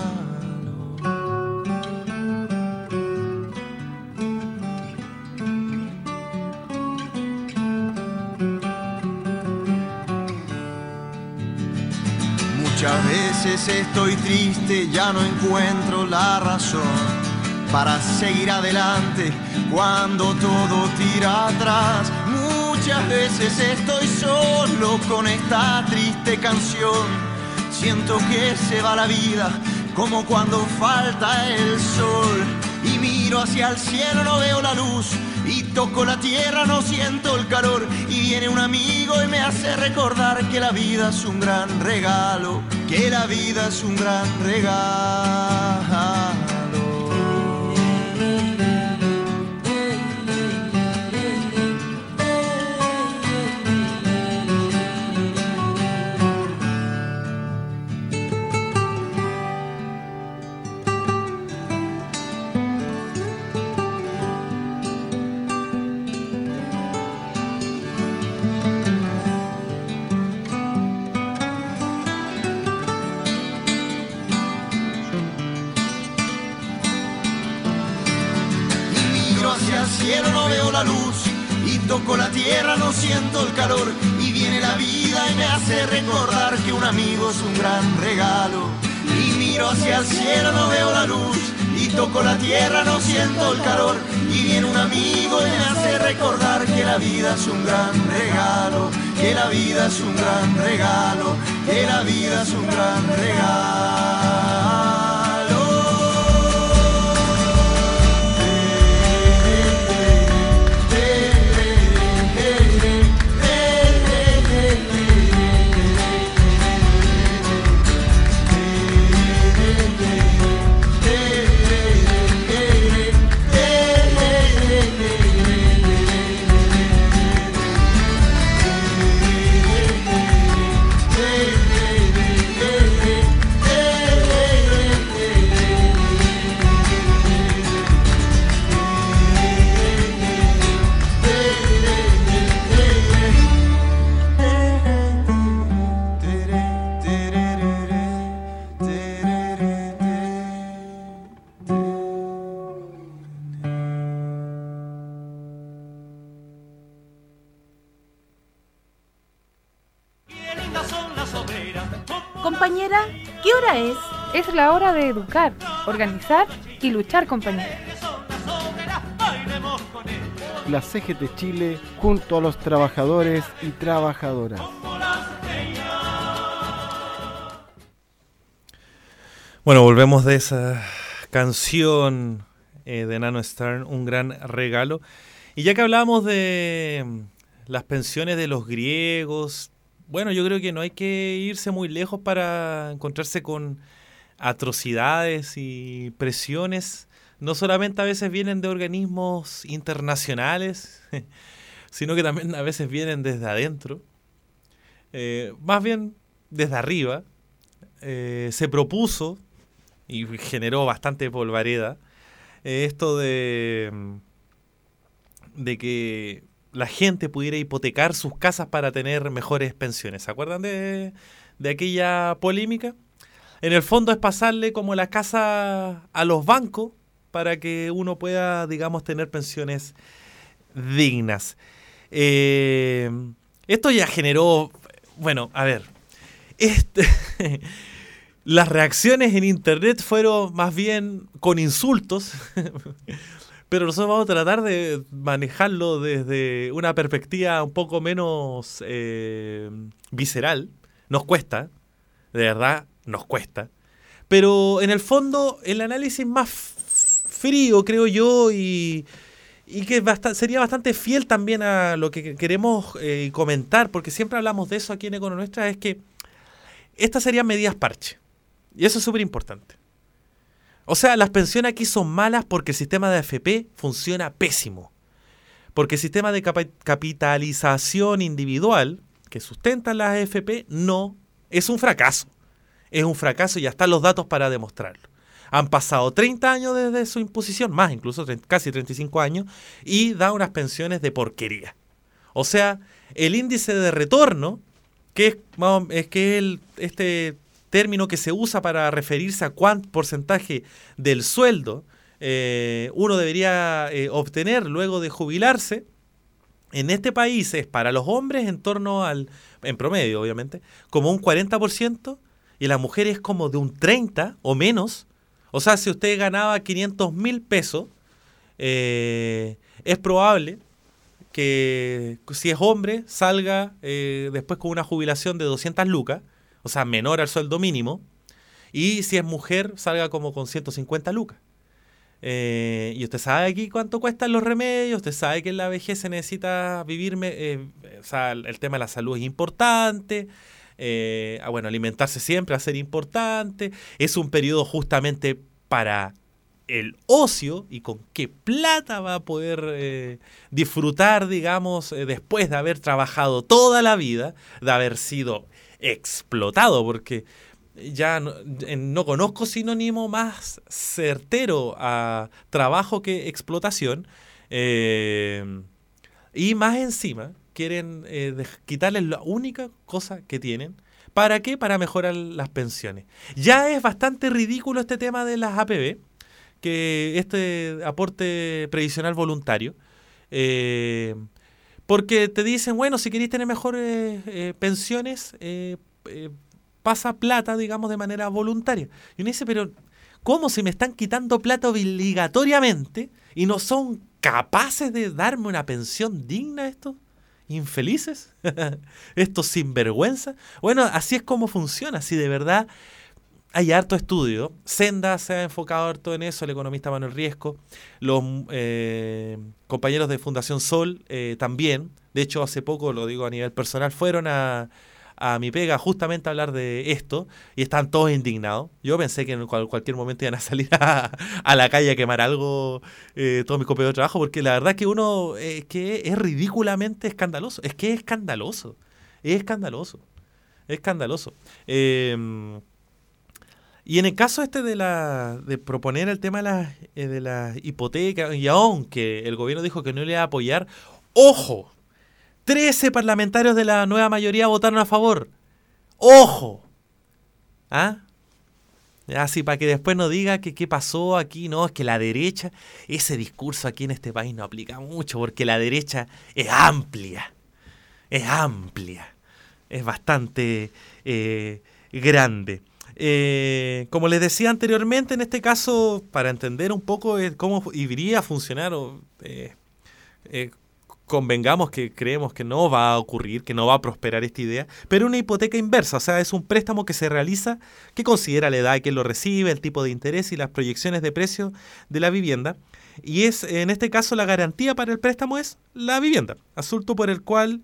Muchas veces estoy triste, ya no encuentro la razón para seguir adelante cuando todo tira atrás. Muchas veces estoy solo con esta triste canción. Siento que se va la vida como cuando falta el sol. Y miro hacia el cielo, no veo la luz. Y toco la tierra, no siento el calor. Y viene un amigo y me hace recordar que la vida es un gran regalo, que la vida es un gran regalo. Cielo, no veo la luz y toco la tierra, no siento el calor. Y viene la vida y me hace recordar que un amigo es un gran regalo. Y miro hacia el cielo, no veo la luz y toco la tierra, no siento el calor. Y viene un amigo y me hace recordar que la vida es un gran regalo, que la vida es un gran regalo, que la vida es un gran regalo. Compañera, ¿qué hora es? Es la hora de educar, organizar y luchar, compañera. la CGT Chile junto a los trabajadores y trabajadoras. Bueno, volvemos de esa canción de Nano Stern, Un gran regalo. Y ya que hablábamos de las pensiones de los griegos, bueno, yo creo que no hay que irse muy lejos para encontrarse con atrocidades y presiones. No solamente a veces vienen de organismos internacionales, sino que también a veces vienen desde adentro. Más bien desde arriba. Se propuso y generó bastante polvareda esto de que la gente pudiera hipotecar sus casas para tener mejores pensiones. ¿Se acuerdan de aquella polémica? En el fondo es pasarle como la casa a los bancos para que uno pueda, digamos, tener pensiones dignas. Esto ya generó, bueno, a ver, las reacciones en internet fueron más bien con insultos, pero nosotros vamos a tratar de manejarlo desde una perspectiva un poco menos visceral. Nos cuesta, de verdad, nos cuesta. Pero en el fondo, el análisis más frío, creo yo, y que sería bastante fiel también a lo que queremos comentar, porque siempre hablamos de eso aquí en Econonuestra, es que estas serían medidas parche. Y eso es súper importante. O sea, las pensiones aquí son malas porque el sistema de AFP funciona pésimo. Porque el sistema de capitalización individual que sustentan las AFP no es un fracaso. Es un fracaso y ya están los datos para demostrarlo. Han pasado 30 años desde su imposición, más incluso casi 35 años, y da unas pensiones de porquería. O sea, el índice de retorno, que es este término que se usa para referirse a cuánto porcentaje del sueldo uno debería obtener luego de jubilarse, en este país es para los hombres en torno en promedio obviamente, como un 40%, y las mujeres como de un 30% o menos. O sea, si usted ganaba 500.000 pesos, es probable que si es hombre salga después con una jubilación de 200 lucas, o sea, menor al sueldo mínimo, y si es mujer salga como con 150 lucas. Y usted sabe aquí cuánto cuestan los remedios, usted sabe que en la vejez se necesita vivir, o sea, el tema de la salud es importante, bueno, alimentarse siempre va a ser importante, es un periodo justamente para el ocio y con qué plata va a poder disfrutar, digamos, después de haber trabajado toda la vida, de haber sido explotado, porque ya no conozco sinónimo más certero a trabajo que explotación, y más encima quieren quitarles la única cosa que tienen. ¿Para qué? Para mejorar las pensiones. Ya es bastante ridículo este tema de las APB, que este aporte previsional voluntario, porque te dicen, bueno, si queréis tener mejores pensiones, pasa plata, digamos, de manera voluntaria. Y uno dice, pero ¿cómo si me están quitando plata obligatoriamente y no son capaces de darme una pensión digna estos infelices? Estos sinvergüenza. Bueno, así es como funciona. Si de verdad hay harto estudio. Senda se ha enfocado harto en eso, el economista Manuel Riesco, los compañeros de Fundación Sol también. De hecho, hace poco, lo digo a nivel personal, fueron a mi pega justamente a hablar de esto y están todos indignados. Yo pensé que en cualquier momento iban a salir a la calle a quemar algo todos mis compañeros de trabajo, porque la verdad que uno que es ridículamente escandaloso. Es que es escandaloso. Es escandaloso. Es escandaloso. Y en el caso de proponer el tema de la hipoteca, y aunque el gobierno dijo que no le iba a apoyar, ¡ojo! 13 parlamentarios de la nueva mayoría votaron a favor. ¡Ojo! ¿Ah? Así para que después no diga que qué pasó aquí. No, es que la derecha, ese discurso aquí en este país no aplica mucho, porque la derecha es amplia. Es amplia. Es bastante grande. Como les decía anteriormente, en este caso, para entender un poco cómo iría a funcionar convengamos que creemos que no va a ocurrir, que no va a prosperar esta idea, pero una hipoteca inversa, o sea, es un préstamo que se realiza, que considera la edad de quien lo recibe, el tipo de interés y las proyecciones de precio de la vivienda, y es, en este caso, la garantía para el préstamo es la vivienda, asunto por el cual,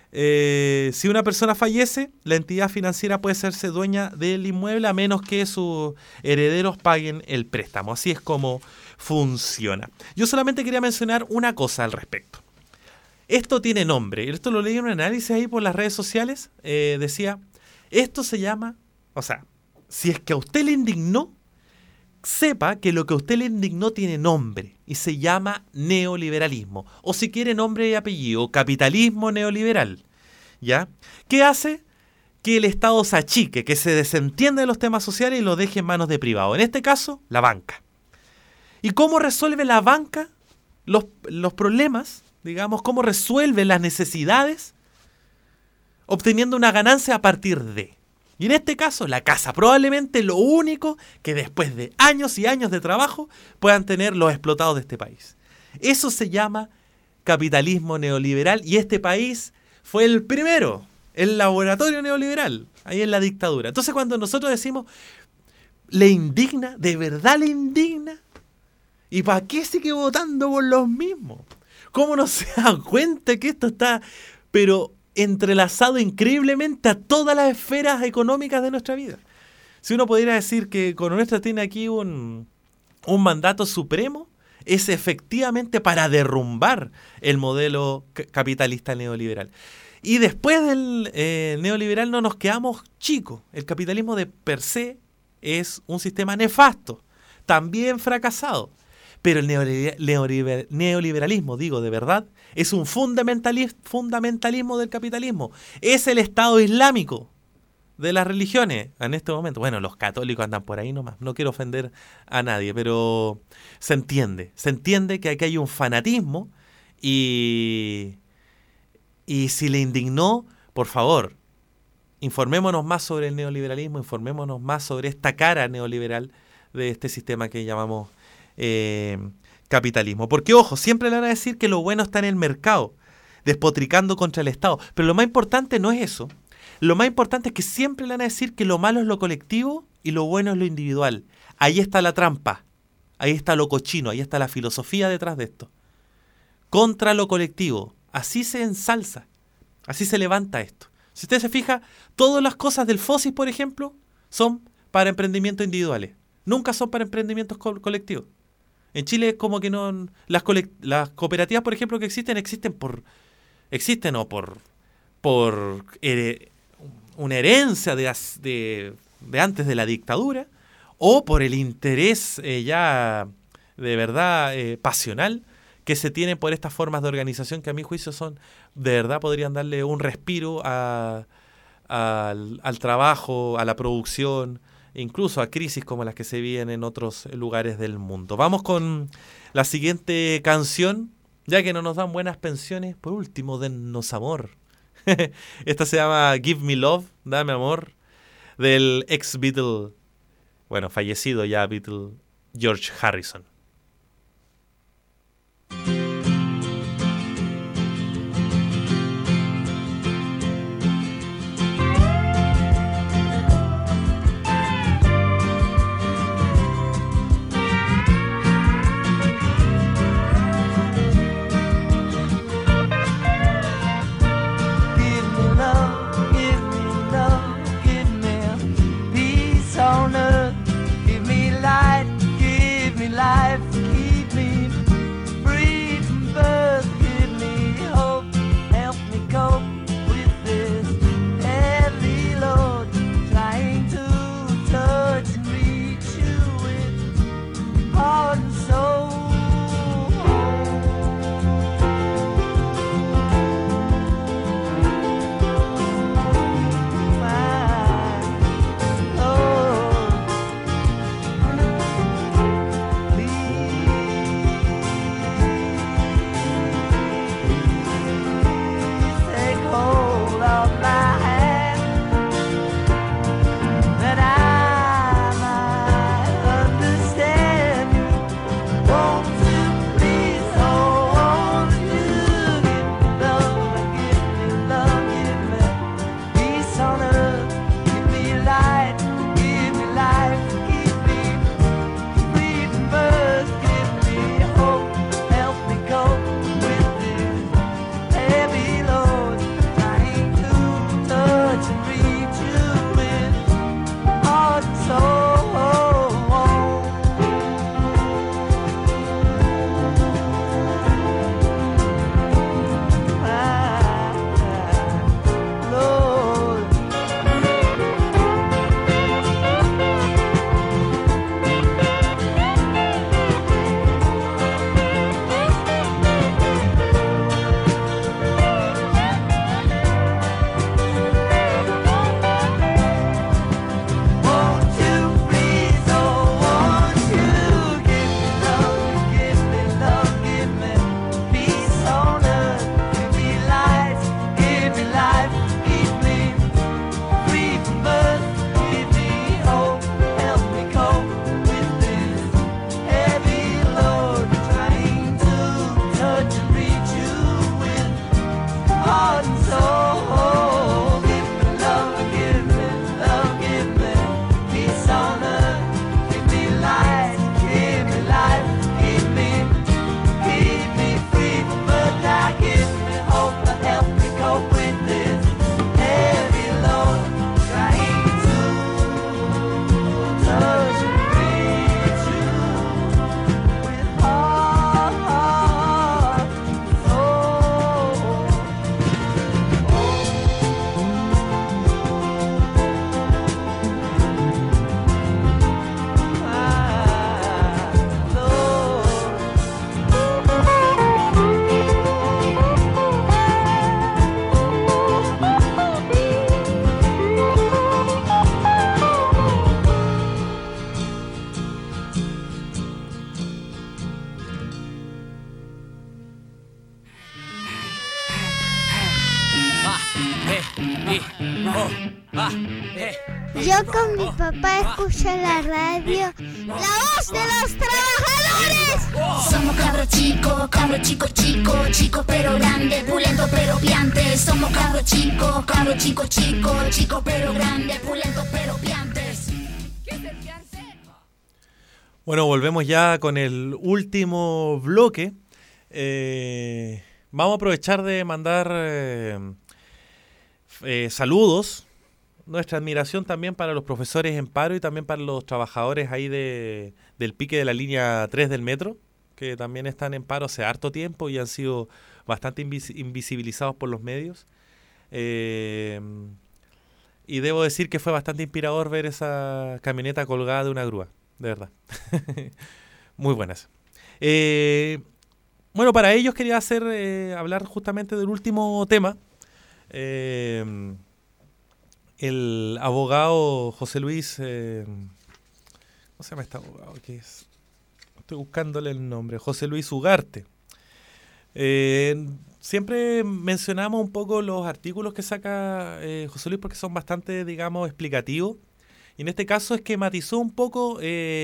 si una persona fallece, la entidad financiera puede hacerse dueña del inmueble a menos que sus herederos paguen el préstamo. Así es como funciona. Yo solamente quería mencionar una cosa al respecto. Esto tiene nombre. Esto lo leí en un análisis ahí por las redes sociales. Decía, esto se llama, o sea, si es que a usted le indignó, sepa que lo que a usted le indignó tiene nombre y se llama neoliberalismo. O si quiere nombre y apellido, capitalismo neoliberal. ¿Ya? ¿Qué hace? Que el Estado se achique, que se desentienda de los temas sociales y lo deje en manos de privado. En este caso, la banca. ¿Y cómo resuelve la banca los problemas? Digamos, cómo resuelve las necesidades obteniendo una ganancia a partir de. Y en este caso, la casa, probablemente lo único que después de años y años de trabajo puedan tener los explotados de este país. Eso se llama capitalismo neoliberal y este país fue el primero, el laboratorio neoliberal, ahí en la dictadura. Entonces cuando nosotros decimos, ¿le indigna? ¿De verdad le indigna? ¿Y para qué sigue votando por los mismos? ¿Cómo no se dan cuenta que esto está, pero entrelazado increíblemente a todas las esferas económicas de nuestra vida? Si uno pudiera decir que Coronel tiene aquí un mandato supremo, es efectivamente para derrumbar el modelo capitalista neoliberal. Y después del neoliberal no nos quedamos chicos. El capitalismo de per se es un sistema nefasto, también fracasado. Pero el neoliberalismo, digo, de verdad, es un fundamentalismo del capitalismo. Es el Estado Islámico de las religiones en este momento. Bueno, los católicos andan por ahí nomás. No quiero ofender a nadie, pero se entiende que aquí hay un fanatismo y si le indignó, por favor, informémonos más sobre el neoliberalismo, informémonos más sobre esta cara neoliberal de este sistema que llamamos capitalismo. Porque, ojo, siempre le van a decir que lo bueno está en el mercado, despotricando contra el Estado. Pero lo más importante no es eso. Lo más importante es que siempre le van a decir que lo malo es lo colectivo y lo bueno es lo individual. Ahí está la trampa, ahí está lo cochino, ahí está la filosofía detrás de esto. Contra lo colectivo. Así se ensalza, así se levanta esto. Si usted se fija, todas las cosas del FOSIS, por ejemplo, son para emprendimientos individuales. Nunca son para emprendimientos colectivos. En Chile es como que no... Las cooperativas, por ejemplo, que existen por una herencia de antes de la dictadura, o por el interés ya de verdad pasional que se tiene por estas formas de organización que a mi juicio son, de verdad podrían darle un respiro al trabajo, a la producción, incluso a crisis como las que se viven en otros lugares del mundo. Vamos con la siguiente canción, ya que no nos dan buenas pensiones, por último, dennos amor. Esta se llama Give Me Love, Dame Amor, del ex Beatle, bueno, fallecido ya Beatle, George Harrison. Yo con mi papá escucho la radio. ¡La voz de los trabajadores! Somos cabros chicos, chicos pero grandes, pulentos pero piantes. Somos cabros chicos, chicos pero grandes, pulentos pero piantes. ¿Qué es el piante? Bueno, volvemos ya con el último bloque. Vamos a aprovechar de mandar saludos. Nuestra admiración también para los profesores en paro y también para los trabajadores ahí del pique de la línea 3 del metro, que también están en paro hace harto tiempo y han sido bastante invisibilizados por los medios. Y debo decir que fue bastante inspirador ver esa camioneta colgada de una grúa, de verdad. Muy buenas. Bueno, para ellos quería hablar justamente del último tema. El abogado José Luis, ¿cómo se llama este abogado? ¿Qué es? Estoy buscándole el nombre. José Luis Ugarte. Siempre mencionamos un poco los artículos que saca José Luis porque son bastante, digamos, explicativos. Y en este caso es que matizó un poco,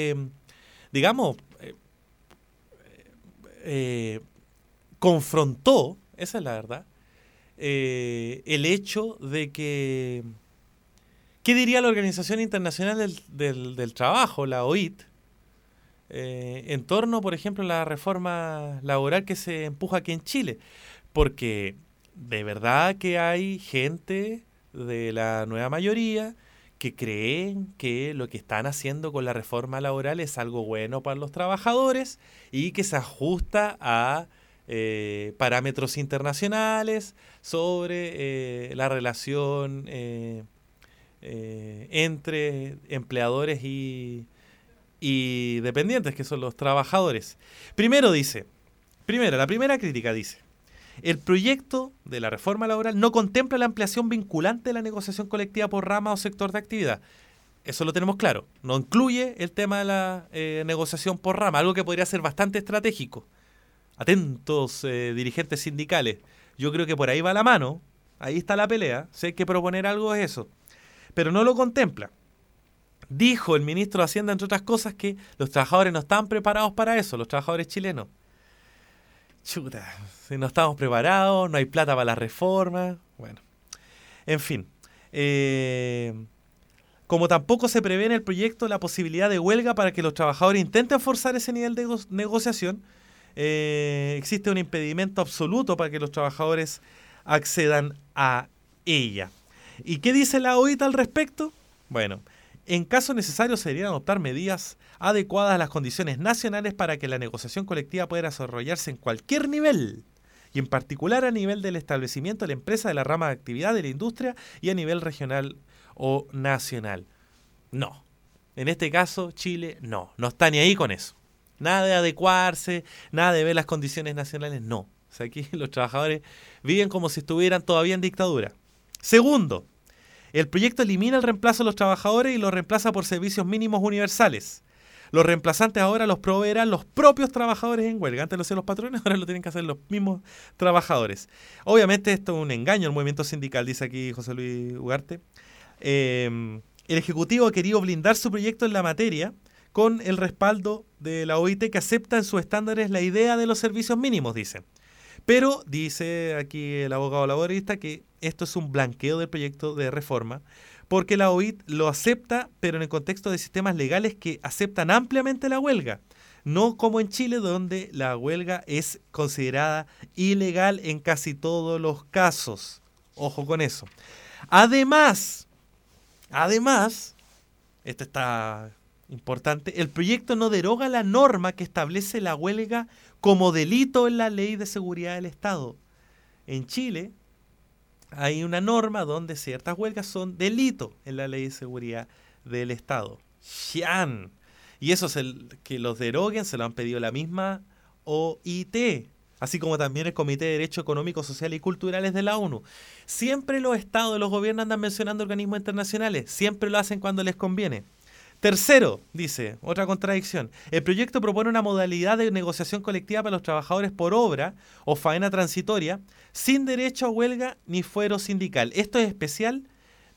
confrontó, esa es la verdad, el hecho de que ¿qué diría la Organización Internacional del Trabajo, la OIT, en torno, por ejemplo, a la reforma laboral que se empuja aquí en Chile? Porque de verdad que hay gente de la nueva mayoría que creen que lo que están haciendo con la reforma laboral es algo bueno para los trabajadores y que se ajusta a parámetros internacionales sobre la relación entre empleadores y dependientes, que son los trabajadores. La primera crítica dice: el proyecto de la reforma laboral no contempla la ampliación vinculante de la negociación colectiva por rama o sector de actividad. Eso lo tenemos claro. No incluye el tema de la negociación por rama, algo que podría ser bastante estratégico. Atentos, dirigentes sindicales. Yo creo que por ahí va la mano. Ahí está la pelea. Si hay que proponer algo es eso. Pero no lo contempla. Dijo el ministro de Hacienda, entre otras cosas, que los trabajadores no estaban preparados para eso, los trabajadores chilenos. Chuta, si no estamos preparados, no hay plata para la reforma. Bueno, en fin. Como tampoco se prevé en el proyecto la posibilidad de huelga para que los trabajadores intenten forzar ese nivel de negociación, existe un impedimento absoluto para que los trabajadores accedan a ella. ¿Y qué dice la OIT al respecto? Bueno, en caso necesario se deberían adoptar medidas adecuadas a las condiciones nacionales para que la negociación colectiva pueda desarrollarse en cualquier nivel, y en particular a nivel del establecimiento de la empresa, de la rama de actividad, de la industria y a nivel regional o nacional. No. En este caso, Chile no está ni ahí con eso. Nada de adecuarse, nada de ver las condiciones nacionales, no. O sea, aquí los trabajadores viven como si estuvieran todavía en dictadura. Segundo, el proyecto elimina el reemplazo de los trabajadores y los reemplaza por servicios mínimos universales. Los reemplazantes ahora los proveerán los propios trabajadores en huelga. Antes lo hacían los patrones, ahora lo tienen que hacer los mismos trabajadores. Obviamente esto es un engaño al movimiento sindical, dice aquí José Luis Ugarte. El Ejecutivo ha querido blindar su proyecto en la materia con el respaldo de la OIT, que acepta en sus estándares la idea de los servicios mínimos, dice. Pero dice aquí el abogado laboralista que esto es un blanqueo del proyecto de reforma, porque la OIT lo acepta, pero en el contexto de sistemas legales que aceptan ampliamente la huelga, no como en Chile, donde la huelga es considerada ilegal en casi todos los casos. Ojo con eso. Además, esto está importante, el proyecto no deroga la norma que establece la huelga como delito en la Ley de Seguridad del Estado. En Chile hay una norma donde ciertas huelgas son delito en la Ley de Seguridad del Estado. ¡Xian! Y eso es que los deroguen, se lo han pedido la misma OIT, así como también el Comité de Derechos Económicos, Sociales y Culturales de la ONU. Siempre los estados y los gobiernos andan mencionando organismos internacionales, siempre lo hacen cuando les conviene. Tercero, dice, otra contradicción, el proyecto propone una modalidad de negociación colectiva para los trabajadores por obra o faena transitoria, sin derecho a huelga ni fuero sindical. Esto es especialmente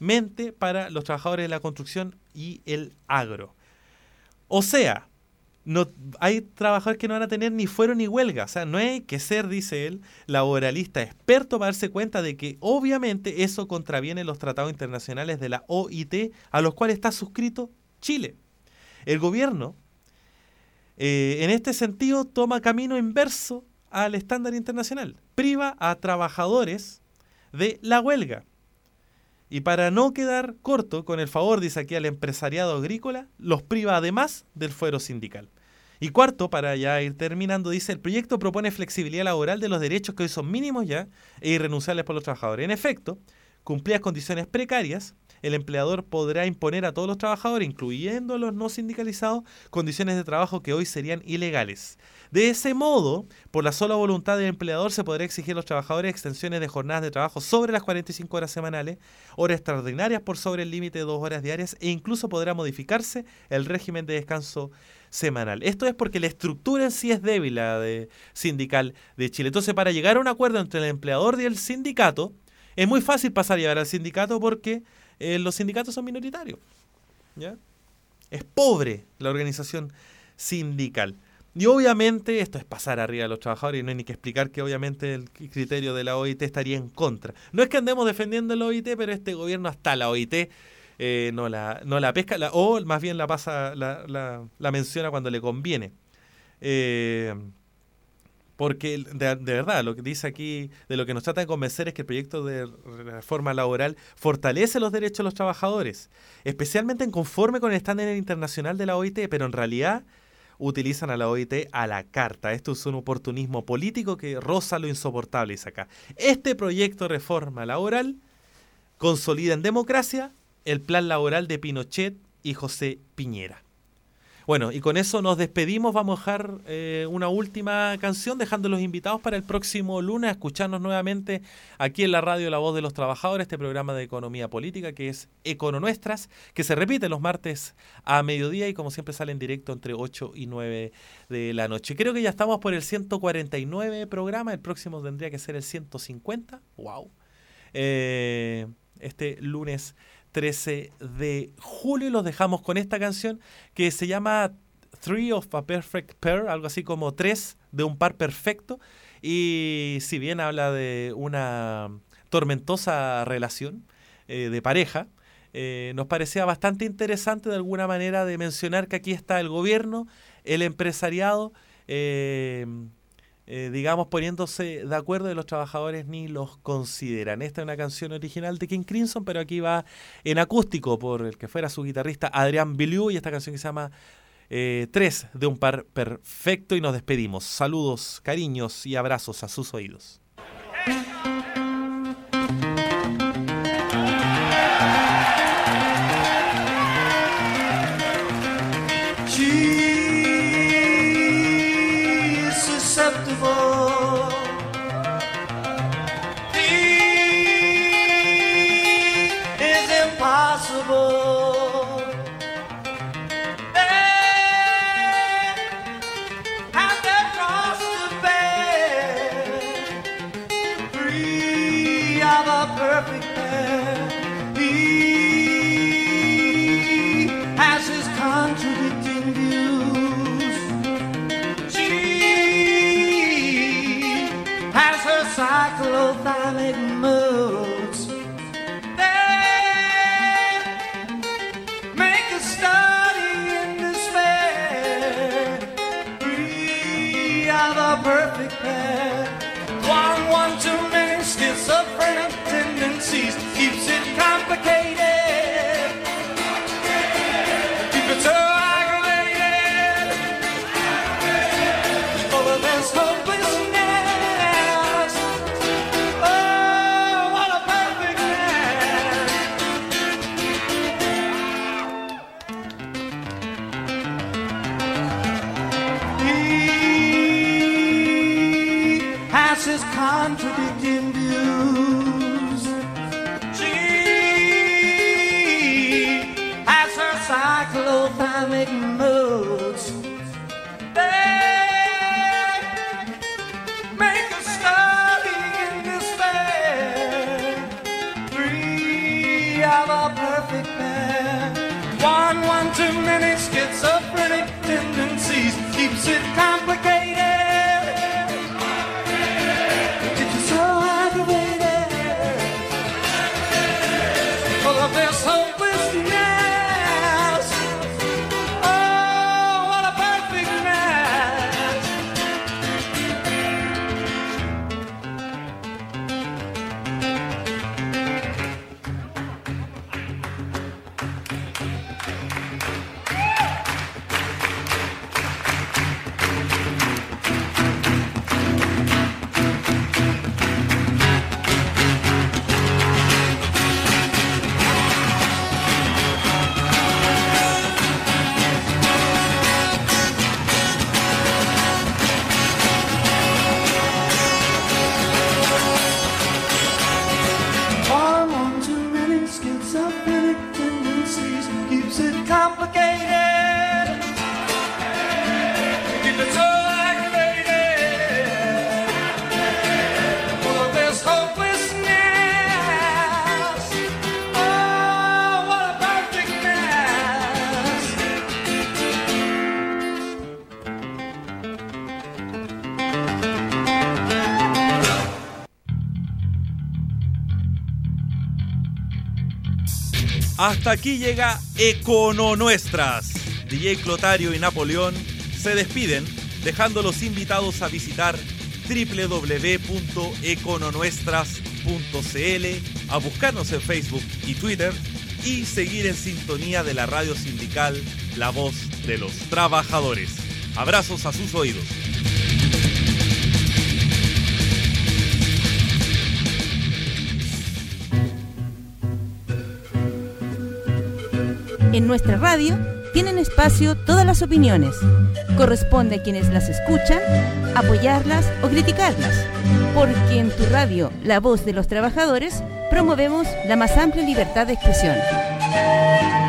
especialmente para los trabajadores de la construcción y el agro. O sea, no hay trabajadores que no van a tener ni fuero ni huelga. O sea, no hay que ser, dice él, laboralista experto para darse cuenta de que obviamente eso contraviene los tratados internacionales de la OIT a los cuales está suscrito Chile. El gobierno, en este sentido, toma camino inverso al estándar internacional. Priva a trabajadores de la huelga. Y para no quedar corto con el favor, dice aquí, al empresariado agrícola, los priva además del fuero sindical. Y cuarto, para ya ir terminando, dice, el proyecto propone flexibilidad laboral de los derechos que hoy son mínimos ya e irrenunciables por los trabajadores. En efecto, cumplidas condiciones precarias, el empleador podrá imponer a todos los trabajadores, incluyendo los no sindicalizados, condiciones de trabajo que hoy serían ilegales. De ese modo, por la sola voluntad del empleador, se podrá exigir a los trabajadores extensiones de jornadas de trabajo sobre las 45 horas semanales, horas extraordinarias por sobre el límite de 2 horas diarias e incluso podrá modificarse el régimen de descanso semanal. Esto es porque la estructura en sí es débil, la de sindical de Chile. Entonces, para llegar a un acuerdo entre el empleador y el sindicato, es muy fácil pasar a llevar al sindicato porque los sindicatos son minoritarios, ¿ya? Es pobre la organización sindical. Y obviamente esto es pasar arriba de los trabajadores y no hay ni que explicar que obviamente el criterio de la OIT estaría en contra. No es que andemos defendiendo la OIT, pero este gobierno hasta la OIT no la pesca o más bien la pasa, la menciona cuando le conviene. Porque de verdad, lo que dice aquí, de lo que nos trata de convencer es que el proyecto de reforma laboral fortalece los derechos de los trabajadores, especialmente en conforme con el estándar internacional de la OIT, pero en realidad utilizan a la OIT a la carta. Esto es un oportunismo político que roza lo insoportable, dice acá. Este proyecto de reforma laboral consolida en democracia el plan laboral de Pinochet y José Piñera. Bueno, y con eso nos despedimos. Vamos a dejar una última canción, dejando los invitados para el próximo lunes a escucharnos nuevamente aquí en la radio La Voz de los Trabajadores, este programa de economía política que es Econonuestras, que se repite los martes a mediodía y como siempre sale en directo entre 8 y 9 de la noche. Creo que ya estamos por el 149 programa, el próximo tendría que ser el 150. ¡Wow! Este lunes 13 de julio y los dejamos con esta canción que se llama Three of a Perfect Pair, algo así como 3 de un par perfecto, y si bien habla de una tormentosa relación de pareja, nos parecía bastante interesante de alguna manera de mencionar que aquí está el gobierno, el empresariado, digamos, poniéndose de acuerdo y los trabajadores ni los consideran. Esta es una canción original de King Crimson, pero aquí va en acústico por el que fuera su guitarrista Adrián Biliu y esta canción que se llama 3 de un par perfecto y nos despedimos. Saludos, cariños y abrazos a sus oídos. Cyclothymic moods that make a study in despair. We are the perfect pair. One too many schizophrenic tendencies keeps it complicated. Keep it so aggravated. All of this hopelessness. His contradicting views. She has her cyclothymic moods. They make a study in despair. 3 hours Hasta aquí llega Econonuestras. DJ Clotario y Napoleón se despiden, dejando los invitados a visitar www.econonuestras.cl, a buscarnos en Facebook y Twitter y seguir en sintonía de la radio sindical La Voz de los Trabajadores. Abrazos a sus oídos. En nuestra radio tienen espacio todas las opiniones. Corresponde a quienes las escuchan apoyarlas o criticarlas, porque en tu radio, La Voz de los Trabajadores, promovemos la más amplia libertad de expresión.